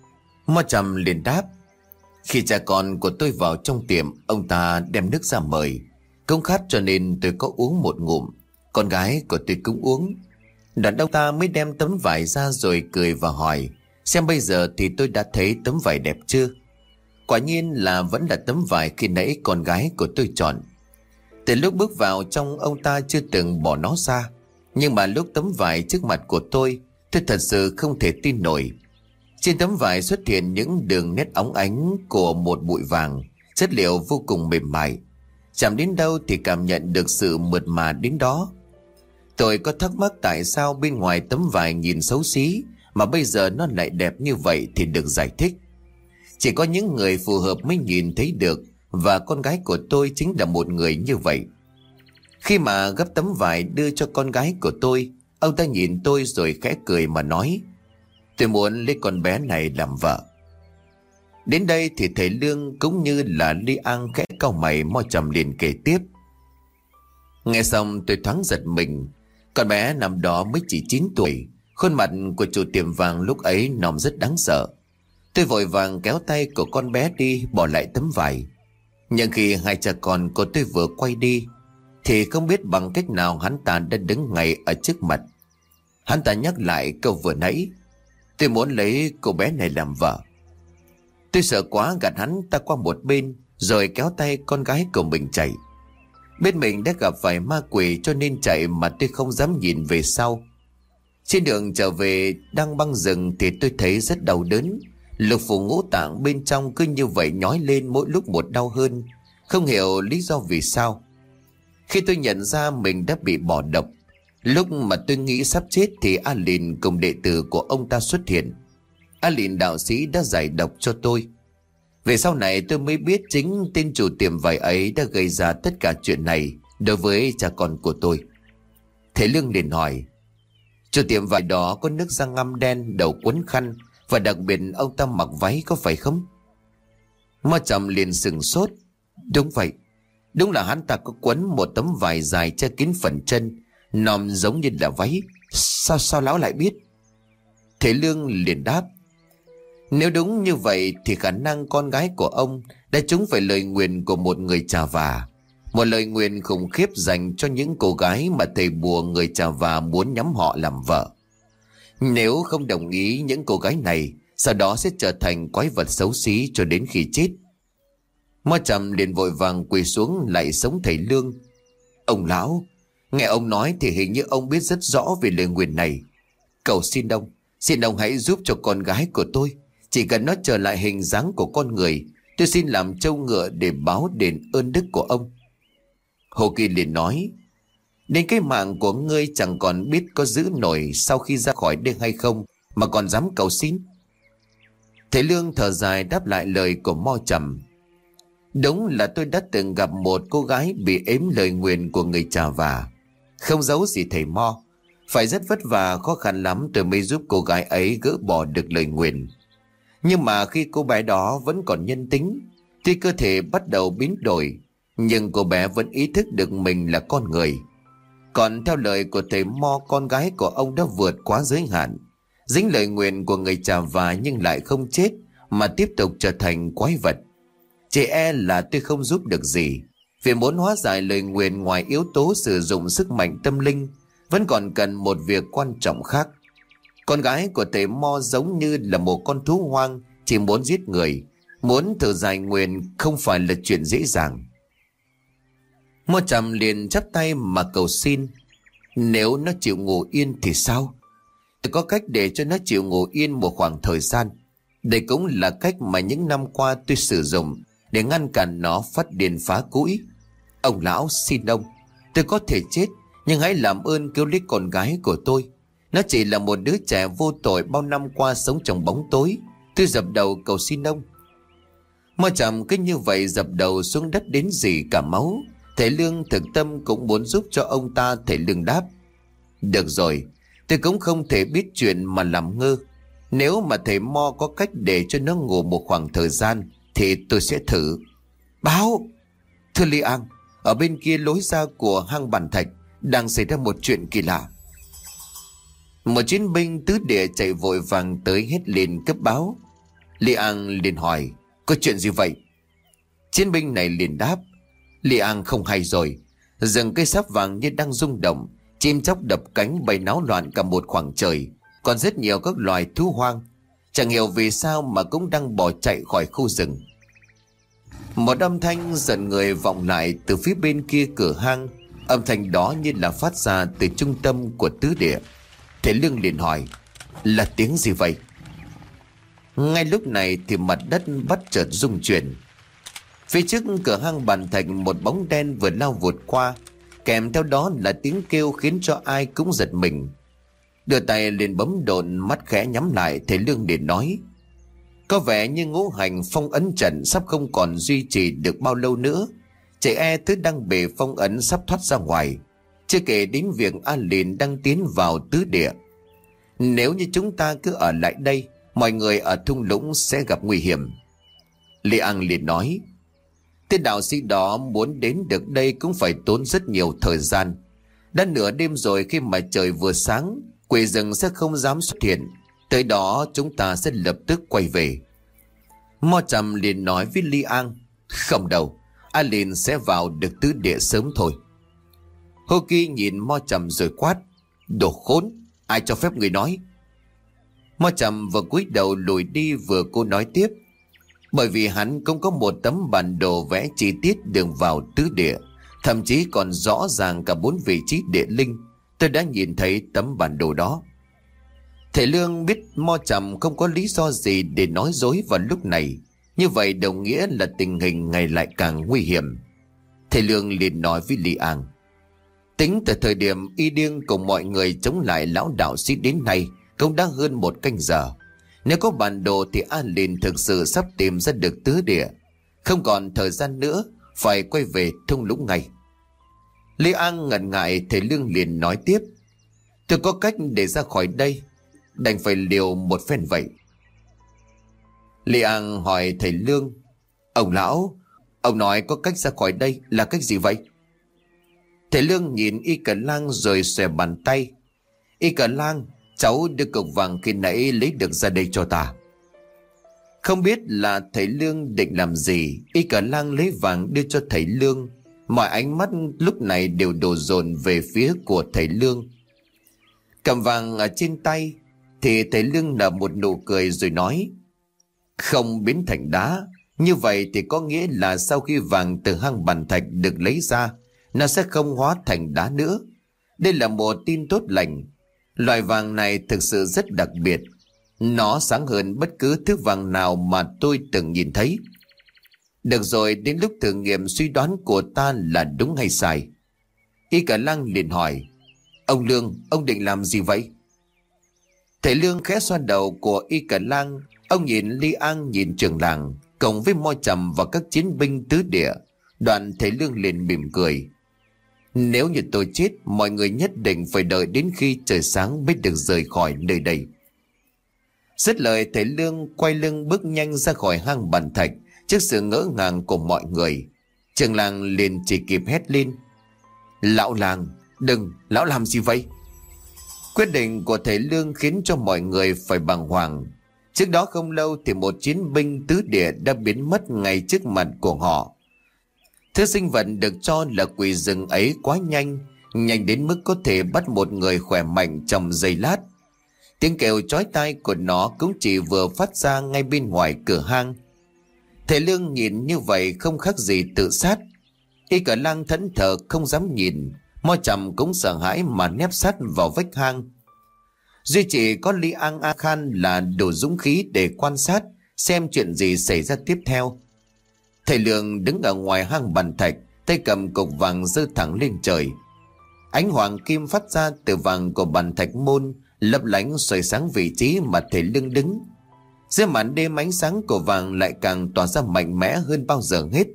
Mo Trầm liền đáp: khi cha con của tôi vào trong tiệm, ông ta đem nước ra mời. Không khát cho nên tôi có uống một ngụm. Con gái của tôi cũng uống. Đoạn ông ta mới đem tấm vải ra rồi cười và hỏi: xem bây giờ thì tôi đã thấy tấm vải đẹp chưa? Quả nhiên là vẫn là tấm vải khi nãy con gái của tôi chọn. Từ lúc bước vào trong, ông ta chưa từng bỏ nó ra. Nhưng mà lúc tấm vải trước mặt của tôi, tôi thật sự không thể tin nổi. Trên tấm vải xuất hiện những đường nét óng ánh của một bụi vàng, chất liệu vô cùng mềm mại. Chạm đến đâu thì cảm nhận được sự mượt mà đến đó. Tôi có thắc mắc tại sao bên ngoài tấm vải nhìn xấu xí mà bây giờ nó lại đẹp như vậy thì được giải thích. Chỉ có những người phù hợp mới nhìn thấy được, và con gái của tôi chính là một người như vậy. Khi mà gấp tấm vải đưa cho con gái của tôi, ông ta nhìn tôi rồi khẽ cười mà nói: tôi muốn lấy con bé này làm vợ. Đến đây thì thầy Lương cũng như là Li An khẽ cau mày. Mo Trầm liền kể tiếp. Nghe xong tôi thoáng giật mình. Con bé năm đó mới chỉ chín tuổi. Khuôn mặt của chủ tiệm vàng lúc ấy nòm rất đáng sợ. Tôi vội vàng kéo tay của con bé đi, bỏ lại tấm vải. Nhưng khi hai cha con của tôi vừa quay đi thì không biết bằng cách nào hắn ta đã đứng ngay ở trước mặt. Hắn ta nhắc lại câu vừa nãy: tôi muốn lấy cô bé này làm vợ. Tôi sợ quá gạt hắn ta qua một bên, rồi kéo tay con gái của mình chạy. Bên mình đã gặp phải ma quỷ cho nên chạy mà tôi không dám nhìn về sau. Trên đường trở về đang băng rừng thì tôi thấy rất đau đớn. Lục phủ ngũ tạng bên trong cứ như vậy nhói lên mỗi lúc một đau hơn, không hiểu lý do vì sao. Khi tôi nhận ra mình đã bị bỏ độc, Lúc mà tôi nghĩ sắp chết thì A Lìn cùng đệ tử của ông ta xuất hiện. A Lìn đạo sĩ đã giải độc cho tôi. Về sau này tôi mới biết chính tên chủ tiệm vải ấy đã gây ra tất cả chuyện này đối với cha con của tôi. Thầy Lương liền hỏi, chủ tiệm vải đó có nước da ngăm đen, đầu quấn khăn, và đặc biệt ông ta mặc váy có phải không? Ma Trầm liền sừng sốt. Đúng vậy, đúng là hắn ta có quấn một tấm vải dài che kín phần chân, nòm giống như là váy. Sao sao lão lại biết? Thầy Lương liền đáp, nếu đúng như vậy thì khả năng con gái của ông đã trúng phải lời nguyền của một người Trà Và. Một lời nguyền khủng khiếp dành cho những cô gái mà thầy bùa người Trà Và muốn nhắm họ làm vợ. Nếu không đồng ý, những cô gái này sau đó sẽ trở thành quái vật xấu xí cho đến khi chết. Ma Trầm liền vội vàng quỳ xuống lạy sống thầy Lương. Ông lão, nghe ông nói thì hình như ông biết rất rõ về lời nguyền này. Cầu xin ông, xin ông hãy giúp cho con gái của tôi. Chỉ cần nó trở lại hình dáng của con người, tôi xin làm trâu ngựa để báo đền ơn đức của ông. Hồ Kỳ liền nói, đến cái mạng của ngươi chẳng còn biết có giữ nổi sau khi ra khỏi đây hay không mà còn dám cầu xin. Thầy Lương thở dài đáp lại lời của Mo Trầm. Đúng là tôi đã từng gặp một cô gái bị ếm lời nguyền của người Trà Và. Không giấu gì thầy Mo, phải rất vất vả khó khăn lắm tôi mới giúp cô gái ấy gỡ bỏ được lời nguyền. Nhưng mà khi cô bé đó vẫn còn nhân tính, tuy cơ thể bắt đầu biến đổi, nhưng cô bé vẫn ý thức được mình là con người. Còn theo lời của thầy Mo, con gái của ông đã vượt quá giới hạn, dính lời nguyền của người Trà Và nhưng lại không chết mà tiếp tục trở thành quái vật. Chỉ e là tôi không giúp được gì, vì muốn hóa giải lời nguyền ngoài yếu tố sử dụng sức mạnh tâm linh, vẫn còn cần một việc quan trọng khác. Con gái của thầy Mo giống như là một con thú hoang, chỉ muốn giết người, muốn thử giải nguyền không phải là chuyện dễ dàng. Mo Trầm liền chắp tay mà cầu xin, nếu nó chịu ngủ yên thì sao? Tôi có cách để cho nó chịu ngủ yên một khoảng thời gian. Đây cũng là cách mà những năm qua tôi sử dụng để ngăn cản nó phát điên phá cũi. Ông lão, xin ông, tôi có thể chết, nhưng hãy làm ơn cứu lấy con gái của tôi. Nó chỉ là một đứa trẻ vô tội bao năm qua sống trong bóng tối. Tôi dập đầu cầu xin ông. Mo Trầm cứ như vậy dập đầu xuống đất đến rỉ cả máu. Thầy Lương thực tâm cũng muốn giúp cho ông ta. Thầy Lương đáp, được rồi, tôi cũng không thể biết chuyện mà làm ngơ. Nếu mà thầy Mo có cách để cho nó ngủ một khoảng thời gian thì tôi sẽ thử. Báo, thưa Li An, ở bên kia lối ra của hang Bàn Thạch đang xảy ra một chuyện kỳ lạ. Một chiến binh tứ địa chạy vội vàng tới hét lên cấp báo. Li An liền hỏi, có chuyện gì vậy? Chiến binh này liền đáp, Li An không hay rồi. Rừng cây sáp vàng như đang rung động, chim chóc đập cánh bay náo loạn cả một khoảng trời. Còn rất nhiều các loài thú hoang, chẳng hiểu vì sao mà cũng đang bỏ chạy khỏi khu rừng. Một âm thanh giận người vọng lại từ phía bên kia cửa hang. Âm thanh đó như là phát ra từ trung tâm của tứ địa. Thầy Lương liền hỏi, là tiếng gì vậy? Ngay lúc này thì mặt đất bất chợt rung chuyển. Phía trước cửa hang Bàn Thạch, một bóng đen vừa lao vụt qua, kèm theo đó là tiếng kêu khiến cho ai cũng giật mình. Đưa tay lên bấm độn, mắt khẽ nhắm lại. Thầy Lương liền nói, có vẻ như ngũ hành phong ấn trận sắp không còn duy trì được bao lâu nữa. Trẻ e thứ đang bề phong ấn sắp thoát ra ngoài, chưa kể đến việc A Lìn đang tiến vào tứ địa. Nếu như chúng ta cứ ở lại đây, mọi người ở thung lũng sẽ gặp nguy hiểm. Li An liền nói, tên đạo sĩ đó muốn đến được đây cũng phải tốn rất nhiều thời gian. Đã nửa đêm rồi, khi mà trời vừa sáng, quỷ rừng sẽ không dám xuất hiện. Tới đó chúng ta sẽ lập tức quay về. Mo Trầm liền nói với Li An, không đâu, A Lìn sẽ vào được tứ địa sớm thôi. Hô Kỳ nhìn Mo Trầm rồi quát, đồ khốn, ai cho phép người nói? Mo Trầm vừa cúi đầu lùi đi vừa cô nói tiếp, bởi vì hắn cũng có một tấm bản đồ vẽ chi tiết đường vào tứ địa, thậm chí còn rõ ràng cả bốn vị trí địa linh. Tôi đã nhìn thấy tấm bản đồ đó. Thầy Lương biết Mo Trầm không có lý do gì để nói dối vào lúc này. Như vậy đồng nghĩa là tình hình ngày lại càng nguy hiểm. Thầy Lương liền nói với Li An, Tính từ thời điểm y điên cùng mọi người chống lại lão đạo sĩ đến nay cũng đã hơn một canh giờ. Nếu có bản đồ thì An Lìn thực sự sắp tìm ra được tứ địa. Không còn thời gian nữa, phải quay về thung lũng ngay. Lý An ngần ngại, thầy Lương liền nói tiếp. Tôi có cách để ra khỏi đây, đành phải liều một phen vậy. Lý An hỏi thầy Lương. Ông lão, ông nói có cách ra khỏi đây là cách gì vậy? Thầy Lương nhìn Y Cờ Lang rồi xòe bàn tay. Y Cờ Lang, cháu đưa cục vàng khi nãy lấy được ra đây cho ta. Không biết là thầy Lương định làm gì, Y Cờ Lang lấy vàng đưa cho thầy Lương. Mọi ánh mắt lúc này đều đổ dồn về phía của thầy Lương. Cầm vàng ở trên tay thì thầy Lương nở một nụ cười rồi nói. Không biến thành đá, như vậy thì có nghĩa là sau khi vàng từ hang bàn thạch được lấy ra, nó sẽ không hóa thành đá nữa. Đây là một tin tốt lành. Loại vàng này thực sự rất đặc biệt. Nó sáng hơn bất cứ thứ vàng nào mà tôi từng nhìn thấy. Được rồi, đến lúc thử nghiệm suy đoán của ta là đúng hay sai. Y Cờ Lang liền hỏi. Ông Lương, ông định làm gì vậy? Thầy Lương khẽ xoa đầu của Y Cờ Lang. Ông nhìn Lý An, nhìn trường làng, cộng với Mo Trầm và các chiến binh tứ địa. Đoạn thầy Lương liền mỉm cười. Nếu như tôi chết, mọi người nhất định phải đợi đến khi trời sáng mới được rời khỏi nơi đây. Dứt lời, thầy Lương quay lưng bước nhanh ra khỏi hang bàn thạch. Trước sự ngỡ ngàng của mọi người, trường làng liền chỉ kịp hét lên. Lão làng, đừng, lão làm gì vậy? Quyết định của thầy Lương khiến cho mọi người phải bàng hoàng. Trước đó không lâu thì một chiến binh tứ địa đã biến mất ngay trước mặt của họ. Thứ sinh vật được cho là quỷ rừng ấy quá nhanh, nhanh đến mức có thể bắt một người khỏe mạnh trong giây lát. Tiếng kêu chói tai của nó cũng chỉ vừa phát ra ngay bên ngoài cửa hang. Thầy Lương nhìn như vậy không khác gì tự sát. Y Cờ Lang thẫn thờ không dám nhìn. Mo Trầm cũng sợ hãi mà nép sát vào vách hang. Duy chỉ có Lý An A Khan là đủ dũng khí để quan sát xem chuyện gì xảy ra tiếp theo. Thầy Lương đứng ở ngoài hang bàn thạch, tay cầm cục vàng giơ thẳng lên trời. Ánh hoàng kim phát ra từ vàng của bàn thạch môn lấp lánh soi sáng vị trí mà thầy Lương đứng. Dưới màn đêm, ánh sáng của vàng lại càng tỏa ra mạnh mẽ hơn bao giờ hết.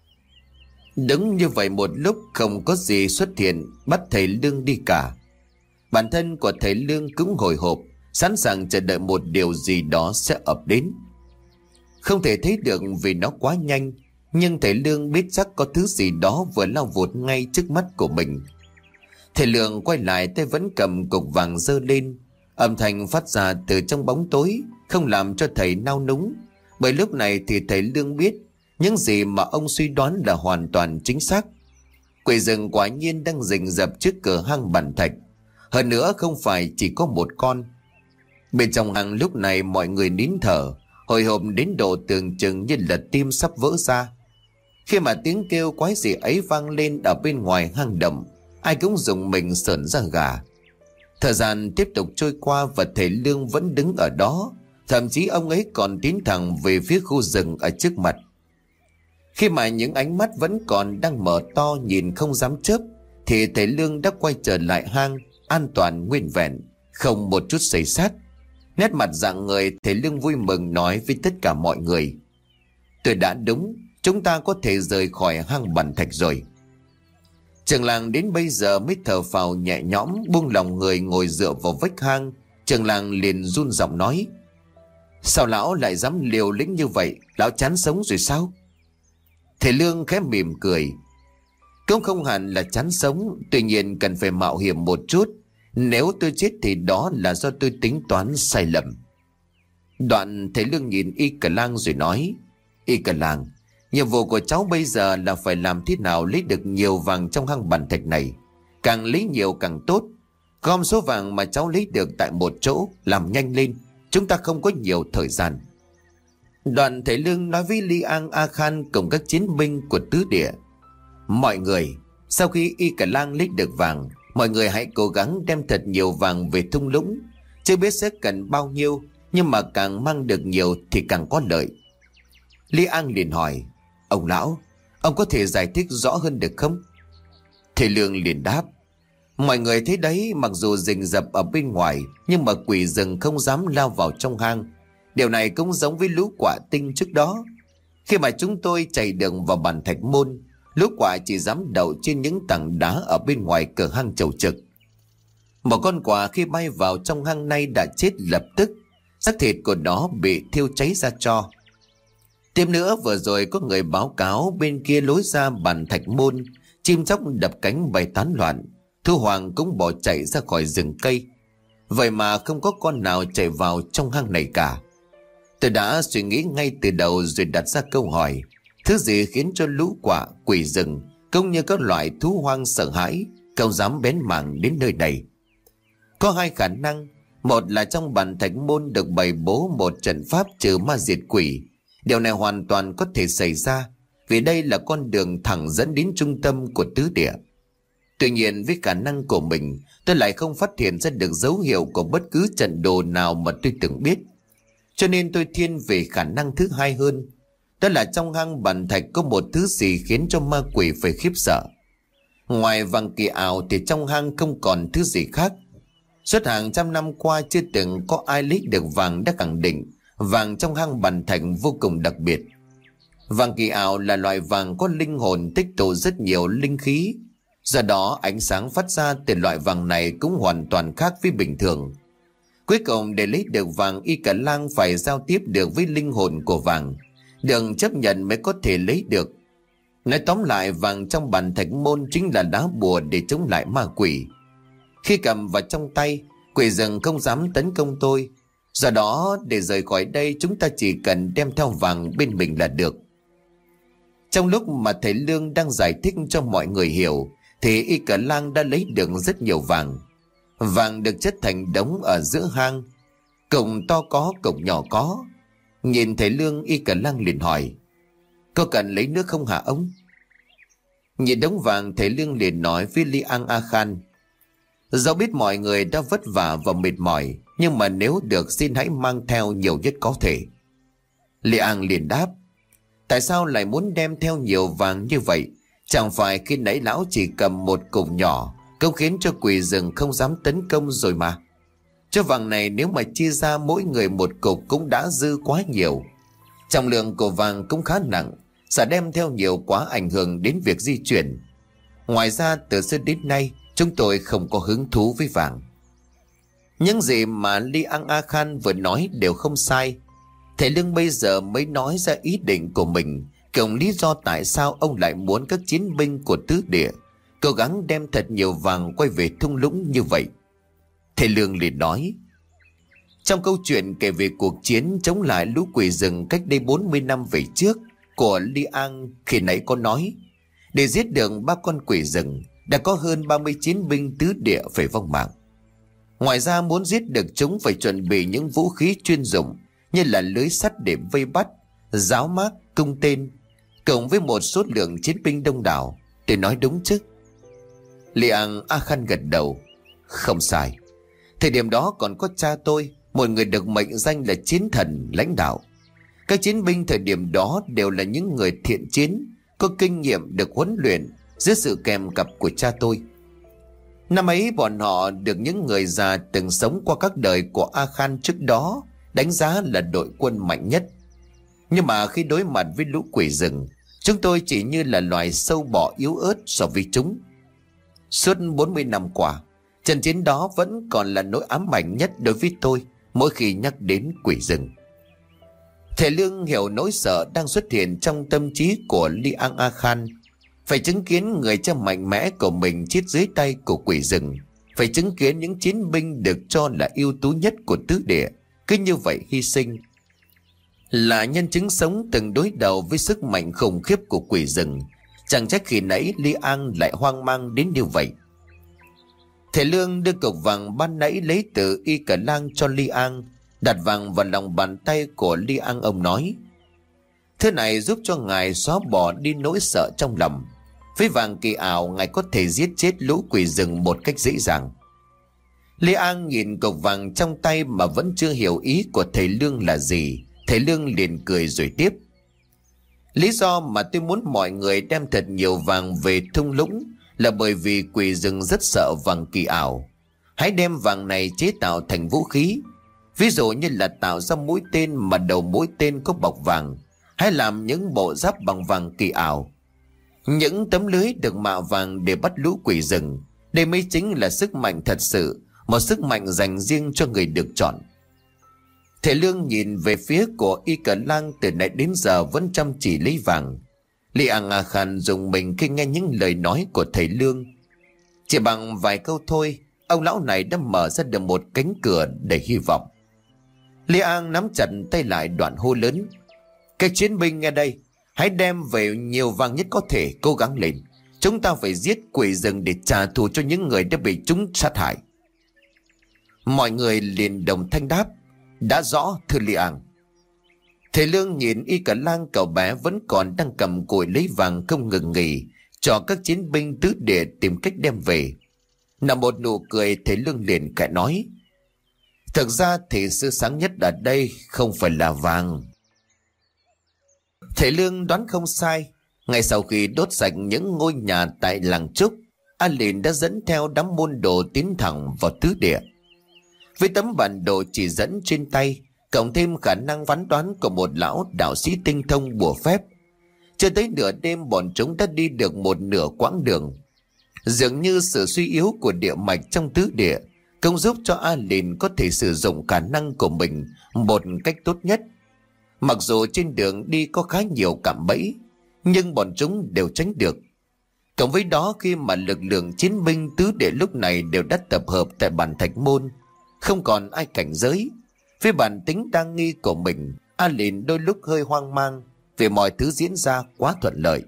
Đứng như vậy một lúc không có gì xuất hiện bắt thầy Lương đi cả. Bản thân của thầy Lương cũng hồi hộp, sẵn sàng chờ đợi một điều gì đó sẽ ập đến. Không thể thấy được vì nó quá nhanh, nhưng thầy Lương biết chắc có thứ gì đó vừa lao vụt ngay trước mắt của mình. Thầy Lương quay lại, tay vẫn cầm cục vàng giơ lên. Âm thanh phát ra từ trong bóng tối không làm cho thầy nao núng, bởi lúc này thì thầy Lương biết những gì mà ông suy đoán là hoàn toàn chính xác. Quỷ rừng quả nhiên đang rình rập trước cửa hang bàn thạch. Hơn nữa không phải chỉ có một con. Bên trong hang lúc này mọi người nín thở, hồi hộp đến độ tưởng chừng như là tim sắp vỡ ra. Khi mà tiếng kêu quái dị ấy vang lên ở bên ngoài hang động, ai cũng rùng mình sởn ra gà. Thời gian tiếp tục trôi qua và thầy Lương vẫn đứng ở đó. Thậm chí ông ấy còn tiến thẳng về phía khu rừng ở trước mặt. Khi mà những ánh mắt vẫn còn đang mở to nhìn không dám chớp, thì thầy Lương đã quay trở lại hang, an toàn nguyên vẹn, không một chút xây sát. Nét mặt rạng ngời, thầy Lương vui mừng nói với tất cả mọi người. Tôi đã đúng, chúng ta có thể rời khỏi hang bàn thạch rồi. Trường làng đến bây giờ mới thở phào nhẹ nhõm, buông lòng người ngồi dựa vào vách hang. Trường làng liền run giọng nói. Sao lão lại dám liều lĩnh như vậy? Lão chán sống rồi sao? Thầy Lương khẽ mỉm cười. Cũng không hẳn là chán sống, tuy nhiên cần phải mạo hiểm một chút. Nếu tôi chết thì đó là do tôi tính toán sai lầm. Đoạn thầy Lương nhìn Y Cờ Lang rồi nói. Y Cờ Lang, nhiệm vụ của cháu bây giờ là phải làm thế nào lấy được nhiều vàng trong hang bàn thạch này. Càng lấy nhiều càng tốt. Gom số vàng mà cháu lấy được tại một chỗ, làm nhanh lên. Chúng ta không có nhiều thời gian. Đoạn thầy Lương nói với Lý An A Khan cùng các chiến binh của tứ địa. Mọi người, sau khi Y Cờ Lang lấy được vàng, mọi người hãy cố gắng đem thật nhiều vàng về thung lũng. Chưa biết sẽ cần bao nhiêu, nhưng mà càng mang được nhiều thì càng có lợi. Lý An liền hỏi. Ông lão, ông có thể giải thích rõ hơn được không? Thầy Lương liền đáp. Mọi người thấy đấy, mặc dù rình rập ở bên ngoài nhưng mà quỷ rừng không dám lao vào trong hang. Điều này cũng giống với lũ quạ tinh trước đó. Khi mà chúng tôi chạy đường vào bản thạch môn, lũ quạ chỉ dám đậu trên những tảng đá ở bên ngoài cửa hang chầu trực. Một con quạ khi bay vào trong hang này đã chết lập tức, xác thịt của nó bị thiêu cháy ra tro. Tiếp nữa, vừa rồi có người báo cáo bên kia lối ra bản thạch môn, chim chóc đập cánh bay tán loạn, Thu Hoàng cũng bỏ chạy ra khỏi rừng cây. Vậy mà không có con nào chạy vào trong hang này cả. Tôi đã suy nghĩ ngay từ đầu rồi đặt ra câu hỏi: thứ gì khiến cho lũ quạ, quỷ rừng cũng như các loại thú hoang sợ hãi, không dám bén mảng đến nơi này? Có hai khả năng. Một là trong bản thạch môn được bày bố một trận pháp trừ ma diệt quỷ. Điều này hoàn toàn có thể xảy ra, vì đây là con đường thẳng dẫn đến trung tâm của tứ địa. Tuy nhiên, với khả năng của mình, tôi lại không phát hiện ra được dấu hiệu của bất cứ trận đồ nào mà tôi từng biết. Cho nên tôi thiên về khả năng thứ hai hơn. Đó là trong hang bản thạch có một thứ gì khiến cho ma quỷ phải khiếp sợ. Ngoài vàng kỳ ảo thì trong hang không còn thứ gì khác. Suốt hàng trăm năm qua chưa từng có ai lấy được vàng đã khẳng định vàng trong hang bản thạch vô cùng đặc biệt. Vàng kỳ ảo là loại vàng có linh hồn, tích tụ rất nhiều linh khí. Do đó ánh sáng phát ra từ loại vàng này cũng hoàn toàn khác với bình thường. Cuối cùng, để lấy được vàng, Y Cả Lang phải giao tiếp được với linh hồn của vàng, được chấp nhận mới có thể lấy được. Nói tóm lại, vàng trong bản thạch môn chính là đá bùa để chống lại ma quỷ. Khi cầm vào trong tay, quỷ rừng không dám tấn công tôi. Do đó, để rời khỏi đây, chúng ta chỉ cần đem theo vàng bên mình là được. Trong lúc mà thầy Lương đang giải thích cho mọi người hiểu, thì Y Cả Lang đã lấy được rất nhiều vàng. Vàng được chất thành đống ở giữa hang, cổng to có, cổng nhỏ có. Nhìn thầy Lương, Y Cả Lang liền hỏi: có cần lấy nước không hả ông? Nhìn đống vàng, thầy Lương liền nói với Li An A Khan: dẫu biết mọi người đã vất vả và mệt mỏi, nhưng mà nếu được xin hãy mang theo nhiều nhất có thể. Li An liền đáp: tại sao lại muốn đem theo nhiều vàng như vậy? Chẳng phải khi nãy lão chỉ cầm một cục nhỏ cũng khiến cho quỷ rừng không dám tấn công rồi mà. Cho vàng này nếu mà chia ra mỗi người một cục cũng đã dư quá nhiều. Trọng lượng của vàng cũng khá nặng, sợ đem theo nhiều quá ảnh hưởng đến việc di chuyển. Ngoài ra, từ xưa đến nay chúng tôi không có hứng thú với vàng. Những gì mà Li An A Khan vừa nói đều không sai. Thầy Lương bây giờ mới nói ra ý định của mình, cùng lý do tại sao ông lại muốn các chiến binh của tứ địa cố gắng đem thật nhiều vàng quay về thung lũng như vậy. Thầy Lương liền nói: trong câu chuyện kể về cuộc chiến chống lại lũ quỷ rừng cách đây bốn mươi năm về trước của Li An khi nãy có nói, để giết được ba con quỷ rừng đã có hơn ba mươi chiến binh tứ địa phải vong mạng. Ngoài ra, muốn giết được chúng phải chuẩn bị những vũ khí chuyên dụng như là lưới sắt để vây bắt, giáo mác, cung tên, cộng với một số lượng chiến binh đông đảo. Tôi nói đúng chứ? Li An A Khan gật đầu: không sai. Thời điểm đó còn có cha tôi, một người được mệnh danh là chiến thần lãnh đạo. Các chiến binh thời điểm đó đều là những người thiện chiến, có kinh nghiệm, được huấn luyện dưới sự kèm cặp của cha tôi. Năm ấy bọn họ được những người già từng sống qua các đời của A Khan trước đó đánh giá là đội quân mạnh nhất. Nhưng mà khi đối mặt với lũ quỷ rừng, chúng tôi chỉ như là loài sâu bọ yếu ớt so với chúng. Suốt bốn mươi năm qua, trận chiến đó vẫn còn là nỗi ám ảnh nhất đối với tôi mỗi khi nhắc đến quỷ rừng. Thầy Lương hiểu nỗi sợ đang xuất hiện trong tâm trí của Li An A Khan. Phải chứng kiến người cha mạnh mẽ của mình chết dưới tay của quỷ rừng, phải chứng kiến những chiến binh được cho là ưu tú nhất của tứ địa cứ như vậy hy sinh, là nhân chứng sống từng đối đầu với sức mạnh khủng khiếp của quỷ rừng. Chẳng trách khi nãy Li An lại hoang mang đến như vậy. Thầy Lương đưa cục vàng ban nãy lấy từ Y Cả Lang cho Li An, đặt vàng vào lòng bàn tay của Li An. Ông nói: thứ này giúp cho ngài xóa bỏ đi nỗi sợ trong lòng. Với vàng kỳ ảo, ngài có thể giết chết lũ quỷ rừng một cách dễ dàng. Li An nhìn cục vàng trong tay mà vẫn chưa hiểu ý của thầy Lương là gì. Thầy Lương liền cười rồi tiếp: lý do mà tôi muốn mọi người đem thật nhiều vàng về thung lũng là bởi vì quỷ rừng rất sợ vàng kỳ ảo. Hãy đem vàng này chế tạo thành vũ khí. Ví dụ như là tạo ra mũi tên mà đầu mũi tên có bọc vàng, hay làm những bộ giáp bằng vàng kỳ ảo. Những tấm lưới được mạ vàng để bắt lũ quỷ rừng. Đây mới chính là sức mạnh thật sự, một sức mạnh dành riêng cho người được chọn. Thầy Lương nhìn về phía của Y Cờ Lang từ nãy đến giờ vẫn chăm chỉ lấy vàng. Li Ang Khan dùng mình khi nghe những lời nói của thầy Lương. Chỉ bằng vài câu thôi, ông lão này đã mở ra được một cánh cửa đầy hy vọng. Li Ang nắm chặt tay lại, đoạn hô lớn: các chiến binh nghe đây, hãy đem về nhiều vàng nhất có thể, cố gắng lên. Chúng ta phải giết quỷ rừng để trả thù cho những người đã bị chúng sát hại. Mọi người liền đồng thanh đáp: đã rõ thưa Li Ang. Thầy Lương nhìn Y Cờ Lang cậu bé vẫn còn đang cầm cùi lấy vàng không ngừng nghỉ, cho các chiến binh tứ địa tìm cách đem về. Nằm một nụ cười, thầy Lương liền khẽ nói: thực ra thì sự sáng nhất ở đây không phải là vàng. Thầy Lương đoán không sai. Ngay sau khi đốt sạch những ngôi nhà tại làng Trúc, A Lìn đã dẫn theo đám môn đồ tiến thẳng vào tứ địa. Với tấm bản đồ chỉ dẫn trên tay, cộng thêm khả năng phán đoán của một lão đạo sĩ tinh thông bùa phép, chưa tới nửa đêm bọn chúng đã đi được một nửa quãng đường. Dường như sự suy yếu của địa mạch trong tứ địa cũng giúp cho A Lìn có thể sử dụng khả năng của mình một cách tốt nhất. Mặc dù trên đường đi có khá nhiều cạm bẫy, nhưng bọn chúng đều tránh được. Cộng với đó, khi mà lực lượng chiến binh tứ địa lúc này đều đã tập hợp tại bản Thạch Môn, không còn ai cảnh giới. Với bản tính đa nghi của mình, A Lìn đôi lúc hơi hoang mang vì mọi thứ diễn ra quá thuận lợi.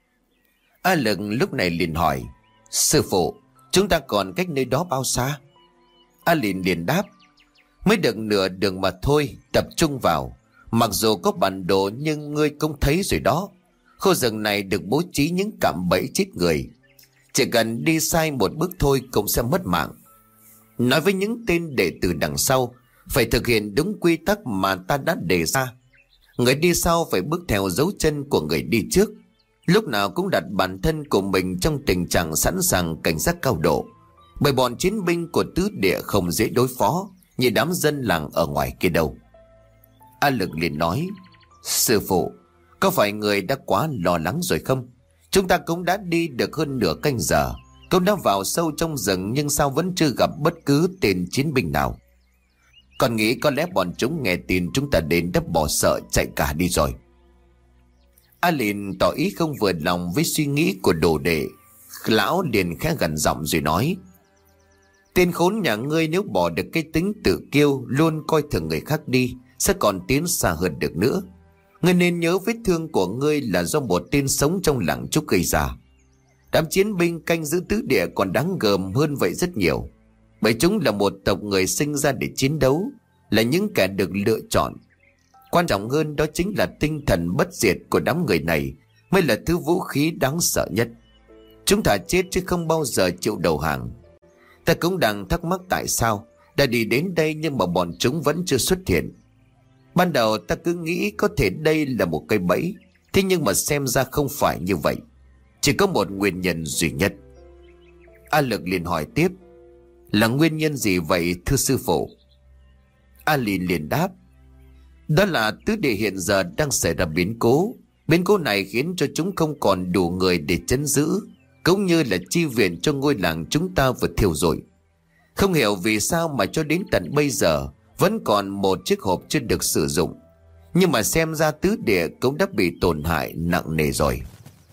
A Lực lúc này liền hỏi: sư phụ, chúng ta còn cách nơi đó bao xa? A Lìn liền đáp: mới được nửa đường mà thôi, tập trung vào. Mặc dù có bản đồ nhưng ngươi cũng thấy rồi đó, khu rừng này được bố trí những cạm bẫy chết người. Chỉ cần đi sai một bước thôi cũng sẽ mất mạng. Nói với những tên đệ tử đằng sau, phải thực hiện đúng quy tắc mà ta đã đề ra. Người đi sau phải bước theo dấu chân của người đi trước, lúc nào cũng đặt bản thân của mình trong tình trạng sẵn sàng cảnh giác cao độ. Bởi bọn chiến binh của tứ địa không dễ đối phó như đám dân làng ở ngoài kia đâu. A Lực liền nói: sư phụ, có phải người đã quá lo lắng rồi không? Chúng ta cũng đã đi được hơn nửa canh giờ, cũng đã vào sâu trong rừng, nhưng sao vẫn chưa gặp bất cứ tên chiến binh nào? Còn nghĩ có lẽ bọn chúng nghe tin chúng ta đến đã bỏ sợ chạy cả đi rồi. A Lìn tỏ ý không vừa lòng với suy nghĩ của đồ đệ. Lão liền khẽ gần giọng rồi nói: tên khốn nhà ngươi nếu bỏ được cái tính tự kiêu, luôn coi thường người khác đi, sẽ còn tiến xa hơn được nữa. Ngươi nên nhớ vết thương của ngươi là do một tên sống trong làng Trúc gây ra. Đám chiến binh canh giữ tứ địa còn đáng gờm hơn vậy rất nhiều, bởi chúng là một tộc người sinh ra để chiến đấu, là những kẻ được lựa chọn. Quan trọng hơn đó chính là tinh thần bất diệt của đám người này mới là thứ vũ khí đáng sợ nhất. Chúng thà chết chứ không bao giờ chịu đầu hàng. Ta cũng đang thắc mắc tại sao đã đi đến đây nhưng mà bọn chúng vẫn chưa xuất hiện. Ban đầu ta cứ nghĩ có thể đây là một cây bẫy, thế nhưng mà xem ra không phải như vậy. Chỉ có một nguyên nhân duy nhất. A Lực liền hỏi tiếp: là nguyên nhân gì vậy thưa sư phụ? A Lìn liền đáp: đó là tứ địa hiện giờ đang xảy ra biến cố. Biến cố này khiến cho chúng không còn đủ người để trấn giữ, cũng như là chi viện cho ngôi làng chúng ta vừa thiêu rồi. Không hiểu vì sao mà cho đến tận bây giờ vẫn còn một chiếc hộp chưa được sử dụng. Nhưng mà xem ra tứ địa cũng đã bị tổn hại nặng nề rồi.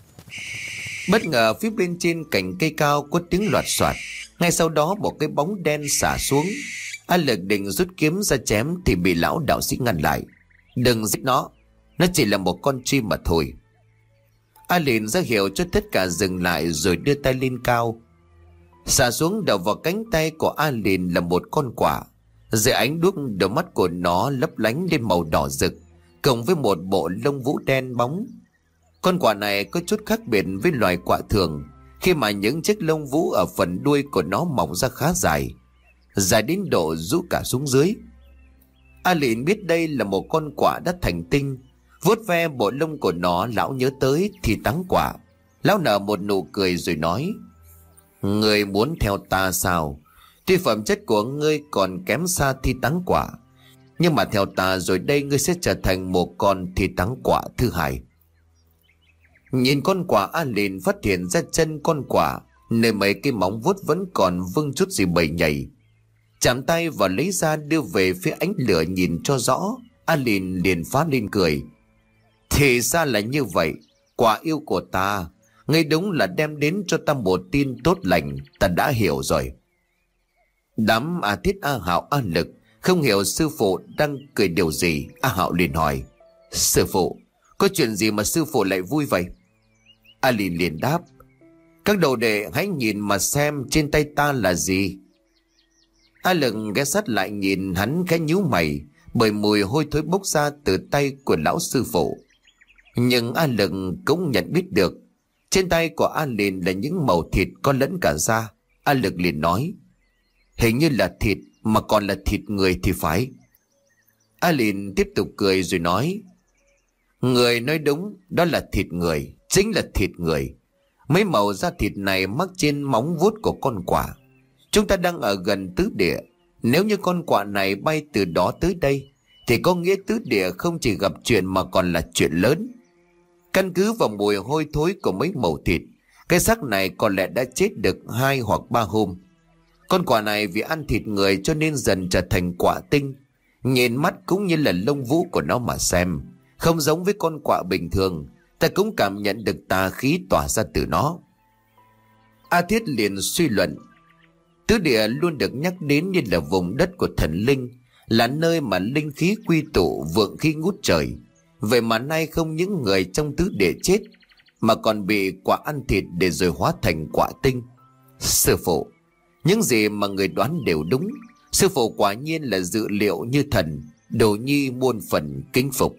Bất ngờ phía bên trên cành cây cao có tiếng loạt soạt. Ngay sau đó một cái bóng đen xả xuống. A Lực định rút kiếm ra chém thì bị lão đạo sĩ ngăn lại: đừng giết nó, nó chỉ là một con chim mà thôi. A Lìn ra hiệu cho tất cả dừng lại rồi đưa tay lên cao. Xả xuống đầu vào cánh tay của A Lìn là một con quả. Dưới ánh đuốc, đôi mắt của nó lấp lánh lên màu đỏ rực, cộng với một bộ lông vũ đen bóng. Con quả này có chút khác biệt với loài quả thường, khi mà những chiếc lông vũ ở phần đuôi của nó mọc ra khá dài, dài đến độ rũ cả xuống dưới. A Lìn biết đây là một con quả đã thành tinh. Vuốt ve bộ lông của nó, lão nhớ tới thì tắng quả. Lão nở một nụ cười rồi nói: Ngươi muốn theo ta sao? Tuy phẩm chất của ngươi còn kém xa thi táng quả, nhưng mà theo ta rồi đây ngươi sẽ trở thành một con thi táng quả thứ hai. Nhìn con quả, A Lìn phát hiện ra chân con quả nơi mấy cái móng vuốt vẫn còn vương chút gì bầy nhầy. Chạm tay và lấy ra đưa về phía ánh lửa nhìn cho rõ. A Lìn liền phá lên cười. Thì ra là như vậy, quả yêu của ta, ngươi đúng là đem đến cho ta một tin tốt lành, ta đã hiểu rồi. Đám A Thiết, A Hạo, A Lực không hiểu sư phụ đang cười điều gì. A Hạo liền hỏi: Sư phụ, có chuyện gì mà sư phụ lại vui vậy? A Lìn liền đáp: Các đồ đệ hãy nhìn mà xem trên tay ta là gì. A Lực ghé sát lại nhìn hắn khẽ nhíu mày, bởi mùi hôi thối bốc ra từ tay của lão sư phụ. Nhưng A Lực cũng nhận biết được trên tay của A Lìn là những mẩu thịt có lẫn cả da. A Lực liền nói: Hình như là thịt, mà còn là thịt người thì phải. A Lìn tiếp tục cười rồi nói: Người nói đúng, đó là thịt người, chính là thịt người. Mấy màu da thịt này mắc trên móng vuốt của con quạ. Chúng ta đang ở gần tứ địa. Nếu như con quạ này bay từ đó tới đây thì có nghĩa tứ địa không chỉ gặp chuyện mà còn là chuyện lớn. Căn cứ vào mùi hôi thối của mấy mẩu thịt, cái xác này có lẽ đã chết được hai hoặc ba hôm. Con quạ này vì ăn thịt người cho nên dần trở thành quạ tinh. Nhìn mắt cũng như là lông vũ của nó mà xem, không giống với con quạ bình thường. Ta cũng cảm nhận được tà khí tỏa ra từ nó. A Thiết liền suy luận: Tứ địa luôn được nhắc đến như là vùng đất của thần linh, là nơi mà linh khí quy tụ, vượng khí ngút trời. Vậy mà nay không những người trong tứ địa chết, mà còn bị quạ ăn thịt để rồi hóa thành quạ tinh. Sư phụ, những gì mà người đoán đều đúng. Sư phụ quả nhiên là dự liệu như thần, đồ nhi muôn phần kính phục.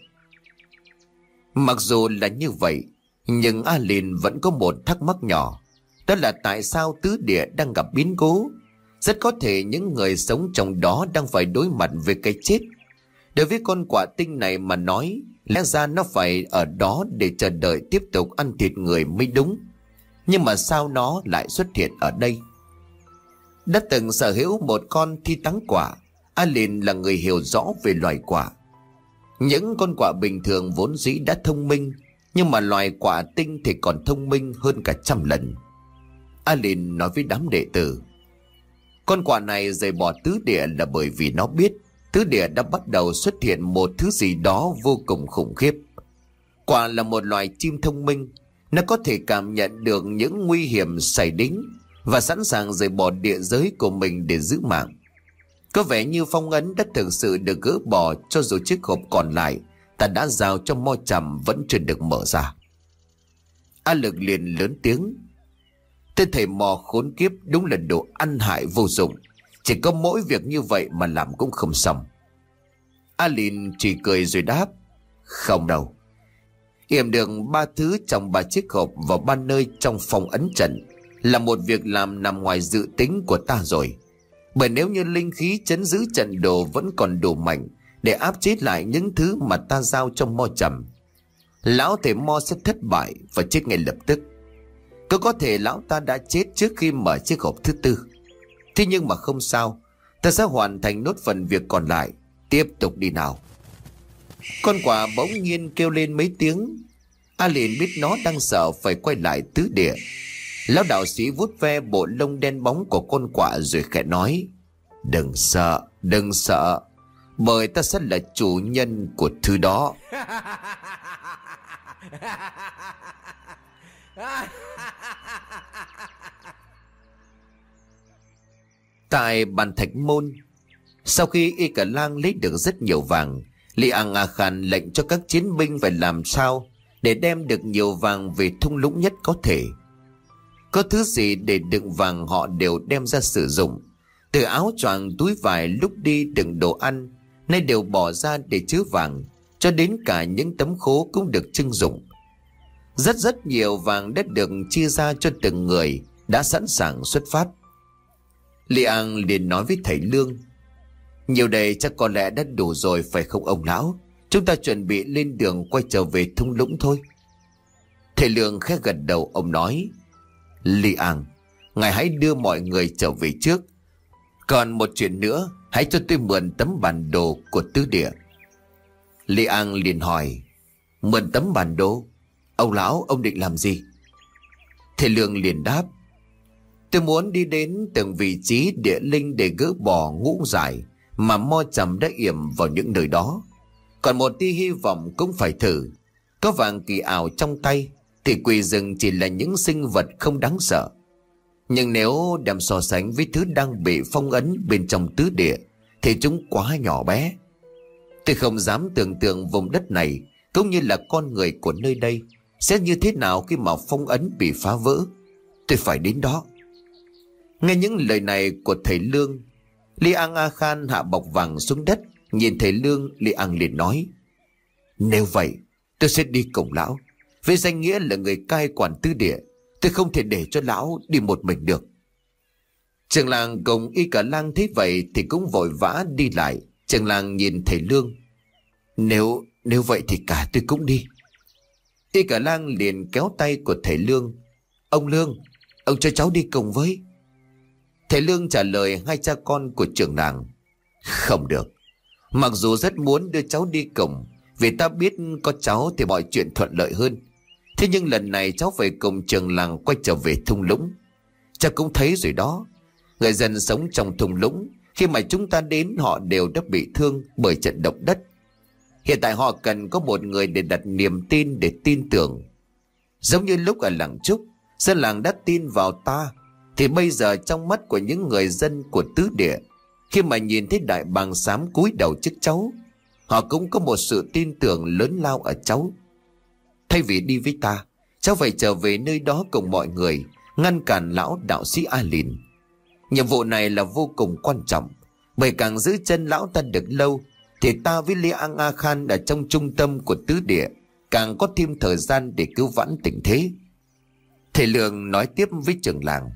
Mặc dù là như vậy, nhưng A Lìn vẫn có một thắc mắc nhỏ. Đó là tại sao tứ địa đang gặp biến cố? Rất có thể những người sống trong đó đang phải đối mặt với cái chết. Đối với con quạ tinh này mà nói, lẽ ra nó phải ở đó để chờ đợi tiếp tục ăn thịt người mới đúng. Nhưng mà sao nó lại xuất hiện ở đây? Đã từng sở hữu một con thi táng quả, A Lìn là người hiểu rõ về loài quạ. Những con quạ bình thường vốn dĩ đã thông minh, nhưng mà loài quạ tinh thì còn thông minh hơn cả trăm lần. A Lìn nói với đám đệ tử: Con quạ này rời bỏ tứ địa là bởi vì nó biết tứ địa đã bắt đầu xuất hiện một thứ gì đó vô cùng khủng khiếp. Quạ là một loài chim thông minh. Nó có thể cảm nhận được những nguy hiểm xảy đến và sẵn sàng rời bỏ địa giới của mình để giữ mạng. Có vẻ như phong ấn đã thực sự được gỡ bỏ, cho dù chiếc hộp còn lại ta đã giao cho Mo Trầm vẫn chưa được mở ra. A Lực liền lớn tiếng: Tên thầy Mò khốn kiếp đúng là đồ ăn hại vô dụng. Chỉ có mỗi việc như vậy mà làm cũng không xong. A Lìn chỉ cười rồi đáp: Không đâu. Yểm được ba thứ trong ba chiếc hộp vào ba nơi trong phòng ấn trận là một việc làm nằm ngoài dự tính của ta rồi. Bởi nếu như linh khí trấn giữ trận đồ vẫn còn đủ mạnh để áp chế lại những thứ mà ta giao cho Mo Trầm, lão thầy Mo sẽ thất bại và chết ngay lập tức. Có có thể lão ta đã chết trước khi mở chiếc hộp thứ tư. Thế nhưng mà không sao, ta sẽ hoàn thành nốt phần việc còn lại. Tiếp tục đi nào. Con quạ bỗng nhiên kêu lên mấy tiếng. A Lìn biết nó đang sợ phải quay lại tứ địa. Lão đạo sĩ vuốt ve bộ lông đen bóng của con quạ rồi khẽ nói: Đừng sợ, đừng sợ, bởi ta sẽ là chủ nhân của thứ đó. Tại bàn thạch môn, sau khi Y Cả Lang lấy được rất nhiều vàng, Li Ang A Khan lệnh cho các chiến binh phải làm sao để đem được nhiều vàng về thung lũng nhất có thể. Có thứ gì để đựng vàng họ đều đem ra sử dụng. Từ áo choàng, túi vải lúc đi đựng đồ ăn nay đều bỏ ra để chứa vàng, cho đến cả những tấm khố cũng được trưng dụng. Rất rất nhiều vàng đã được chia ra cho từng người đã sẵn sàng xuất phát. Li Ang liền nói với thầy Lương: Nhiều đây chắc có lẽ đã đủ rồi phải không ông lão? Chúng ta chuẩn bị lên đường quay trở về thung lũng thôi. Thầy Lương khẽ gật đầu, ông nói: Li Ang, ngài hãy đưa mọi người trở về trước. Còn một chuyện nữa, hãy cho tôi mượn tấm bản đồ của tứ địa. Li An liền hỏi, mượn tấm bản đồ? Ông lão, ông định làm gì? Thầy Lương liền đáp, tôi muốn đi đến từng vị trí địa linh để gỡ bỏ ngũ giải mà Mo Trầm đã yểm vào những nơi đó. Còn một tia hy vọng cũng phải thử. Có vàng kỳ ảo trong tay thì quỷ rừng chỉ là những sinh vật không đáng sợ. Nhưng nếu đem so sánh với thứ đang bị phong ấn bên trong tứ địa thì chúng quá nhỏ bé. Tôi không dám tưởng tượng vùng đất này cũng như là con người của nơi đây sẽ như thế nào khi mà phong ấn bị phá vỡ. Tôi phải đến đó. Nghe những lời này của thầy Lương, Li An A Khan hạ bọc vàng xuống đất. Nhìn thầy Lương, Li An liền nói, nếu vậy tôi sẽ đi cùng lão. Với danh nghĩa là người cai quản tứ địa, tôi không thể để cho lão đi một mình được. Trường làng cùng Y Cả Lang thấy vậy thì cũng vội vã đi lại. Trường làng nhìn thầy Lương, Nếu nếu vậy thì cả tôi cũng đi. Y Cả Lang liền kéo tay của thầy Lương, ông Lương, ông cho cháu đi cùng với. Thầy Lương trả lời hai cha con của trưởng làng, không được. Mặc dù rất muốn đưa cháu đi cùng, vì ta biết có cháu thì mọi chuyện thuận lợi hơn. Thế nhưng lần này cháu phải cùng trưởng làng quay trở về thung lũng. Cha cũng thấy rồi đó, người dân sống trong thung lũng khi mà chúng ta đến họ đều đã bị thương bởi trận động đất. Hiện tại họ cần có một người để đặt niềm tin, để tin tưởng. Giống như lúc ở làng Trúc, dân làng đã tin vào ta, thì bây giờ trong mắt của những người dân của tứ địa, khi mà nhìn thấy đại bàng xám cúi đầu trước cháu, họ cũng có một sự tin tưởng lớn lao ở cháu. Thay vì đi với ta, cháu phải trở về nơi đó cùng mọi người, ngăn cản lão đạo sĩ A Lìn. Nhiệm vụ này là vô cùng quan trọng, bởi càng giữ chân lão ta được lâu thì ta với Li An A Khan ở trong trung tâm của tứ địa càng có thêm thời gian để cứu vãn tình thế. Thầy Lương nói tiếp với trưởng làng,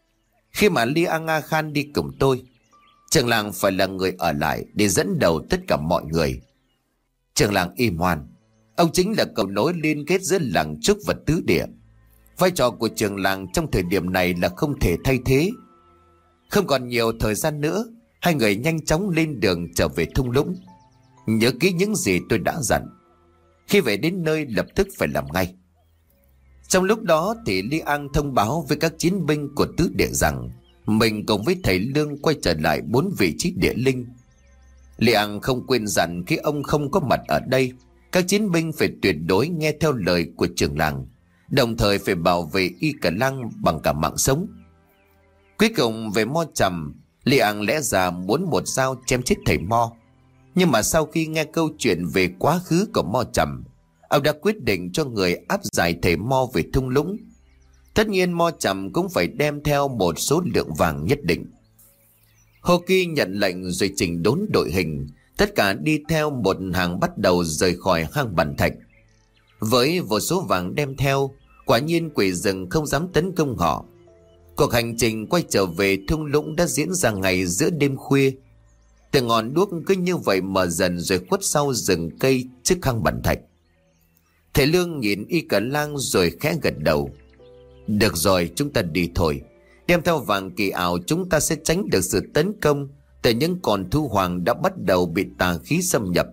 khi mà Li An A Khan đi cùng tôi, trưởng làng phải là người ở lại để dẫn đầu tất cả mọi người. Trưởng làng im ngoan, ông chính là cầu nối liên kết giữa làng Trúc và tứ địa. Vai trò của trưởng làng trong thời điểm này là không thể thay thế. Không còn nhiều thời gian nữa, hai người nhanh chóng lên đường trở về thung lũng. Nhớ kỹ những gì tôi đã dặn. Khi về đến nơi lập tức phải làm ngay. Trong lúc đó thì Li An thông báo với các chiến binh của tứ địa rằng mình cùng với thầy Lương quay trở lại bốn vị trí địa linh. Li An không quên dặn khi ông không có mặt ở đây, các chiến binh phải tuyệt đối nghe theo lời của trưởng làng, đồng thời phải bảo vệ Y Cả Lang bằng cả mạng sống. Cuối cùng về Mo Trầm, Li An lẽ ra muốn một dao chém chết thầy Mo. Nhưng mà sau khi nghe câu chuyện về quá khứ của Mo Trầm, ông đã quyết định cho người áp giải thầy Mo về thung lũng. Tất nhiên Mo Trầm cũng phải đem theo một số lượng vàng nhất định. Hô Kỳ nhận lệnh rồi chỉnh đốn đội hình, tất cả đi theo một hàng bắt đầu rời khỏi hang Bàn Thạch. Với vô số vàng đem theo, quả nhiên quỷ rừng không dám tấn công họ. Cuộc hành trình quay trở về thung lũng đã diễn ra ngày giữa đêm khuya. Từng ngọn đuốc cứ như vậy mở dần rồi khuất sau rừng cây trước hang Bàn Thạch. Thầy Lương nhìn Y Cả Lang rồi khẽ gật đầu. Được rồi, chúng ta đi thôi. Đem theo vàng kỳ ảo, chúng ta sẽ tránh được sự tấn công từ những con thú hoàng đã bắt đầu bị tà khí xâm nhập.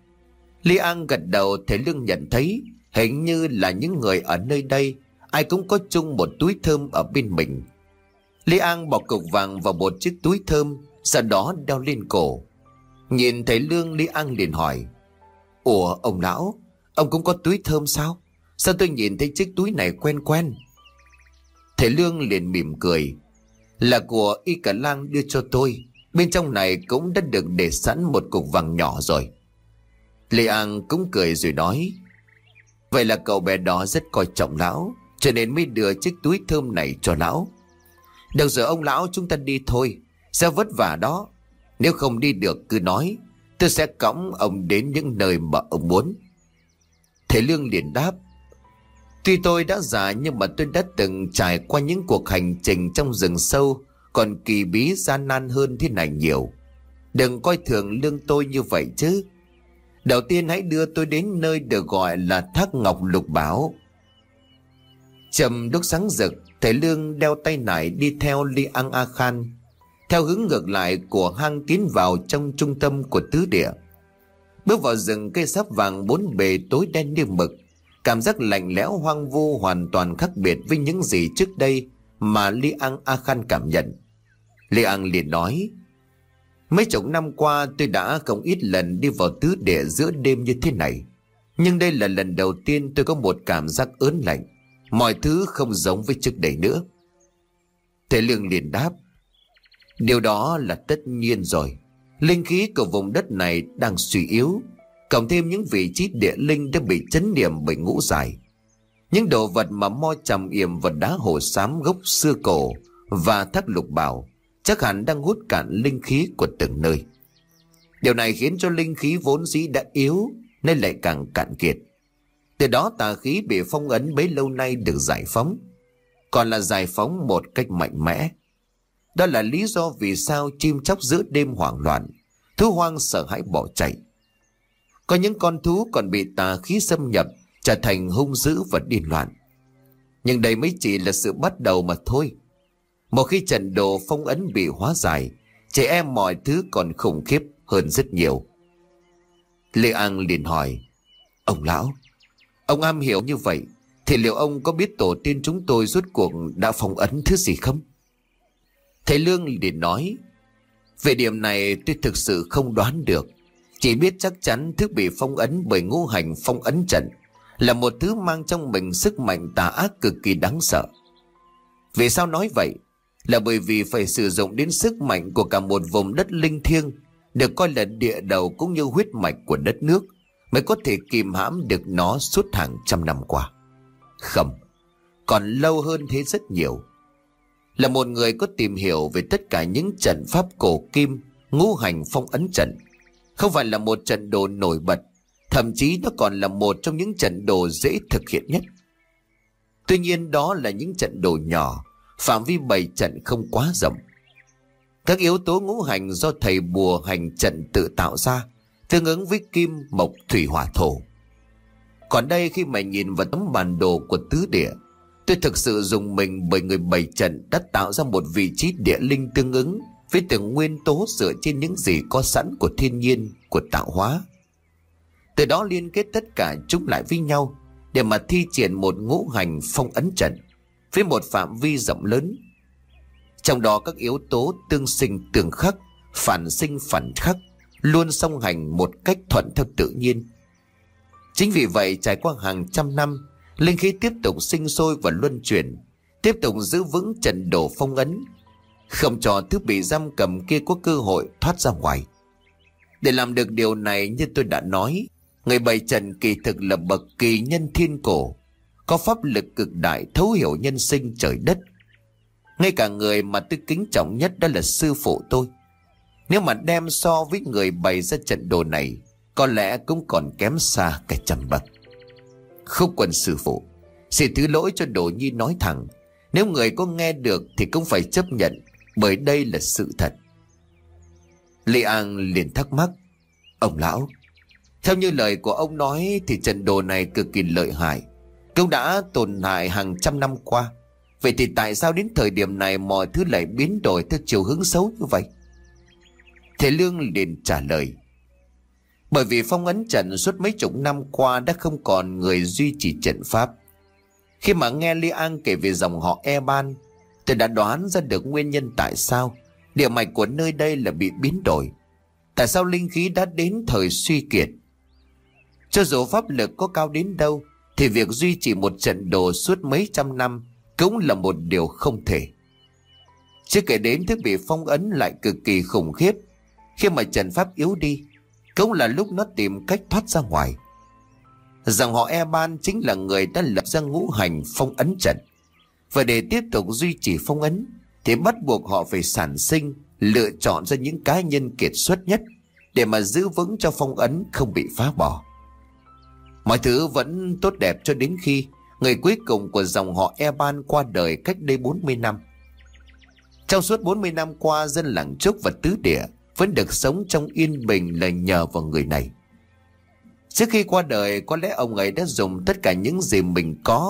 Li An gật đầu. Thầy Lương nhận thấy hình như là những người ở nơi đây ai cũng có chung một túi thơm ở bên mình. Li An bỏ cục vàng vào một chiếc túi thơm, sau đó đeo lên cổ. Nhìn thầy Lương, Li An liền hỏi, ủa ông lão, ông cũng có túi thơm sao? Sao tôi nhìn thấy chiếc túi này quen quen? Thầy Lương liền mỉm cười, là của Y Cả Lang đưa cho tôi. Bên trong này cũng đã được để sẵn một cục vàng nhỏ rồi. Li An cũng cười rồi nói, vậy là cậu bé đó rất coi trọng lão, cho nên mới đưa chiếc túi thơm này cho lão. Được rồi ông lão, chúng ta đi thôi, sẽ vất vả đó. Nếu không đi được cứ nói, tôi sẽ cõng ông đến những nơi mà ông muốn. Thầy Lương liền đáp, tuy tôi đã già nhưng mà tôi đã từng trải qua những cuộc hành trình trong rừng sâu còn kỳ bí gian nan hơn thế này nhiều. Đừng coi thường lương tôi như vậy chứ. Đầu tiên hãy đưa tôi đến nơi được gọi là Thác Ngọc Lục Bảo. Châm đốt sáng rực, Thầy Lương đeo tay nải đi theo Li Ang A Khan theo hướng ngược lại của hang, tiến vào trong trung tâm của tứ địa. Bước vào rừng cây sáp vàng bốn bề tối đen như mực, cảm giác lạnh lẽo hoang vu hoàn toàn khác biệt với những gì trước đây mà Li Ang A Khan cảm nhận. Li Ang liền nói: mấy chục năm qua tôi đã không ít lần đi vào tứ địa giữa đêm như thế này, nhưng đây là lần đầu tiên tôi có một cảm giác ớn lạnh. Mọi thứ không giống với trước đây nữa. Thầy Lương liền đáp: điều đó là tất nhiên rồi. Linh khí của vùng đất này đang suy yếu, cộng thêm những vị trí địa linh đã bị chấn niệm bởi ngũ giải. Những đồ vật mà Mo Trầm Yểm và đá hồ xám gốc xưa cổ và thác lục bảo chắc hẳn đang hút cạn linh khí của từng nơi. Điều này khiến cho linh khí vốn dĩ đã yếu nên lại càng cạn kiệt. Từ đó tà khí bị phong ấn bấy lâu nay được giải phóng, còn là giải phóng một cách mạnh mẽ. Đó là lý do vì sao chim chóc giữa đêm hoảng loạn, thú hoang sợ hãi bỏ chạy. Có những con thú còn bị tà khí xâm nhập, trở thành hung dữ và điên loạn. Nhưng đây mới chỉ là sự bắt đầu mà thôi. Một khi trận đồ phong ấn bị hóa giải, trẻ em mọi thứ còn khủng khiếp hơn rất nhiều. Lê An liền hỏi: ông lão, ông am hiểu như vậy thì liệu ông có biết tổ tiên chúng tôi rốt cuộc đã phong ấn thứ gì không? Thầy Lương liền nói: về điểm này tôi thực sự không đoán được, chỉ biết chắc chắn thứ bị phong ấn bởi ngũ hành phong ấn trận là một thứ mang trong mình sức mạnh tà ác cực kỳ đáng sợ. Vì sao nói vậy? Là bởi vì phải sử dụng đến sức mạnh của cả một vùng đất linh thiêng, được coi là địa đầu cũng như huyết mạch của đất nước, mới có thể kìm hãm được nó suốt hàng trăm năm qua. Không, còn lâu hơn thế rất nhiều. Là một người có tìm hiểu về tất cả những trận pháp cổ kim, ngũ hành phong ấn trận không phải là một trận đồ nổi bật, thậm chí nó còn là một trong những trận đồ dễ thực hiện nhất. Tuy nhiên đó là những trận đồ nhỏ, phạm vi bày trận không quá rộng. Các yếu tố ngũ hành do thầy bùa hành trận tự tạo ra, tương ứng với kim, mộc, thủy, hỏa, thổ. Còn đây khi mà nhìn vào tấm bản đồ của tứ địa, tôi thực sự dùng mình bởi người bày trận đã tạo ra một vị trí địa linh tương ứng với từng nguyên tố dựa trên những gì có sẵn của thiên nhiên, của tạo hóa. Từ đó liên kết tất cả chúng lại với nhau để mà thi triển một ngũ hành phong ấn trận với một phạm vi rộng lớn. Trong đó các yếu tố tương sinh tương khắc, phản sinh phản khắc luôn song hành một cách thuận theo tự nhiên. Chính vì vậy trải qua hàng trăm năm, linh khí tiếp tục sinh sôi và luân chuyển, tiếp tục giữ vững trận đồ phong ấn, không cho thứ bị giam cầm kia có cơ hội thoát ra ngoài. Để làm được điều này, như tôi đã nói, người bày trận kỳ thực là bậc kỳ nhân thiên cổ, có pháp lực cực đại, thấu hiểu nhân sinh trời đất. Ngay cả người mà tôi kính trọng nhất đó là sư phụ tôi, nếu mà đem so với người bày ra trận đồ này, có lẽ cũng còn kém xa cả trăm bậc. Khúc Quân sư phụ, xin thứ lỗi cho Đồ Nhi nói thẳng, nếu người có nghe được thì cũng phải chấp nhận, bởi đây là sự thật. Lê An liền thắc mắc: ông lão, theo như lời của ông nói thì trận đồ này cực kỳ lợi hại, cũng đã tồn tại hàng trăm năm qua. Vậy thì tại sao đến thời điểm này mọi thứ lại biến đổi theo chiều hướng xấu như vậy? Thầy Lương liền trả lời: bởi vì phong ấn trận suốt mấy chục năm qua đã không còn người duy trì trận pháp. Khi mà nghe Li An kể về dòng họ E Ban, tôi đã đoán ra được nguyên nhân tại sao địa mạch của nơi đây là bị biến đổi, tại sao linh khí đã đến thời suy kiệt. Cho dù pháp lực có cao đến đâu thì việc duy trì một trận đồ suốt mấy trăm năm cũng là một điều không thể. Chưa kể đến thứ bị phong ấn lại cực kỳ khủng khiếp, khi mà trận pháp yếu đi cũng là lúc nó tìm cách thoát ra ngoài. Dòng họ E Ban chính là người đã lập ra ngũ hành phong ấn trận, và để tiếp tục duy trì phong ấn thì bắt buộc họ phải sản sinh, lựa chọn ra những cá nhân kiệt xuất nhất để mà giữ vững cho phong ấn không bị phá bỏ. Mọi thứ vẫn tốt đẹp cho đến khi người cuối cùng của dòng họ E Ban qua đời cách đây bốn mươi năm. Trong suốt bốn mươi năm qua, dân làng Trúc và tứ địa vẫn được sống trong yên bình là nhờ vào người này. Trước khi qua đời, có lẽ ông ấy đã dùng tất cả những gì mình có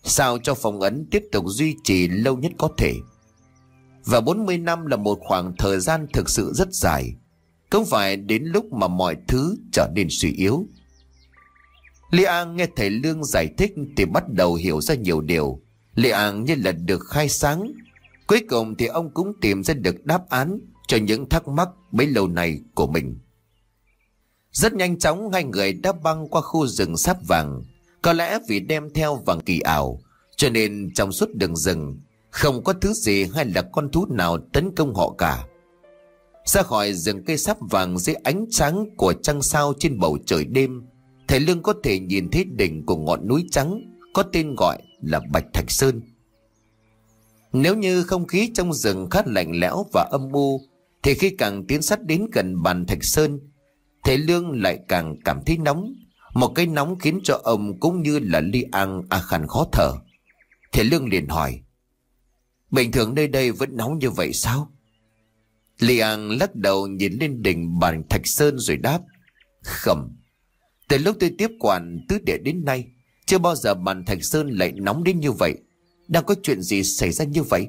sao cho phong ấn tiếp tục duy trì lâu nhất có thể. Và bốn mươi năm là một khoảng thời gian thực sự rất dài, không phải đến lúc mà mọi thứ trở nên suy yếu. Liang nghe thầy Lương giải thích thì bắt đầu hiểu ra nhiều điều. Liang như là được khai sáng. Cuối cùng thì ông cũng tìm ra được đáp án cho những thắc mắc bấy lâu nay của mình. Rất nhanh chóng hai người đã băng qua khu rừng sáp vàng. Có lẽ vì đem theo vàng kỳ ảo, cho nên trong suốt đường rừng không có thứ gì hay là con thú nào tấn công họ cả. Ra khỏi rừng cây sáp vàng dưới ánh sáng của trăng sao trên bầu trời đêm, thầy Lương có thể nhìn thấy đỉnh của ngọn núi trắng có tên gọi là Bạch Thạch Sơn. Nếu như không khí trong rừng khá lạnh lẽo và âm u, thì khi càng tiến sát đến gần bàn Thạch Sơn, thầy Lương lại càng cảm thấy nóng. Một cái nóng khiến cho ông cũng như là Liang A Khan khó thở. Thầy Lương liền hỏi: bình thường nơi đây vẫn nóng như vậy sao? Liang lắc đầu nhìn lên đỉnh bàn Thạch Sơn rồi đáp: không, từ lúc tôi tiếp quản tứ địa đến nay, chưa bao giờ bàn Thạch Sơn lại nóng đến như vậy. Đang có chuyện gì xảy ra như vậy?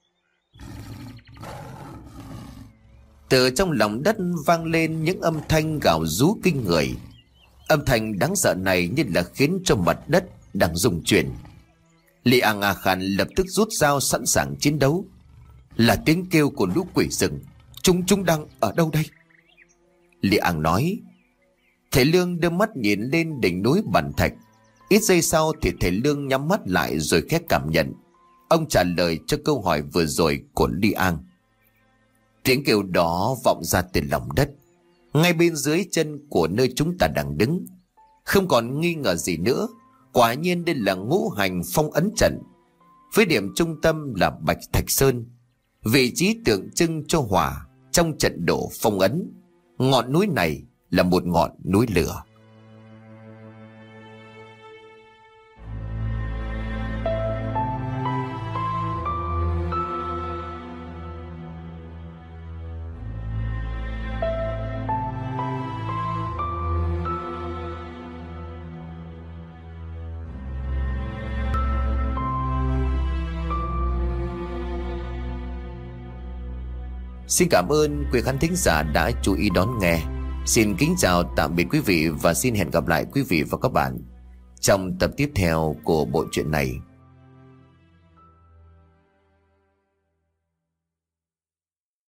Từ trong lòng đất vang lên những âm thanh gào rú kinh người. Âm thanh đáng sợ này như là khiến cho mặt đất đang rung chuyển. Liang A Khan lập tức rút dao sẵn sàng chiến đấu. Là tiếng kêu của lũ quỷ rừng. Chúng chúng đang ở đâu đây? Liang nói. Thầy Lương đưa mắt nhìn lên đỉnh núi Bàn Thạch. Ít giây sau thì thầy Lương nhắm mắt lại rồi khẽ cảm nhận. Ông trả lời cho câu hỏi vừa rồi của Liang. Tiếng kêu đó vọng ra từ lòng đất, ngay bên dưới chân của nơi chúng ta đang đứng. Không còn nghi ngờ gì nữa, quả nhiên đây là ngũ hành phong ấn trận, với điểm trung tâm là Bạch Thạch Sơn, vị trí tượng trưng cho hỏa trong trận đổ phong ấn. Ngọn núi này là một ngọn núi lửa. Xin cảm ơn quý khán thính giả đã chú ý đón nghe. Xin kính chào tạm biệt quý vị và xin hẹn gặp lại quý vị và các bạn trong tập tiếp theo của bộ truyện này.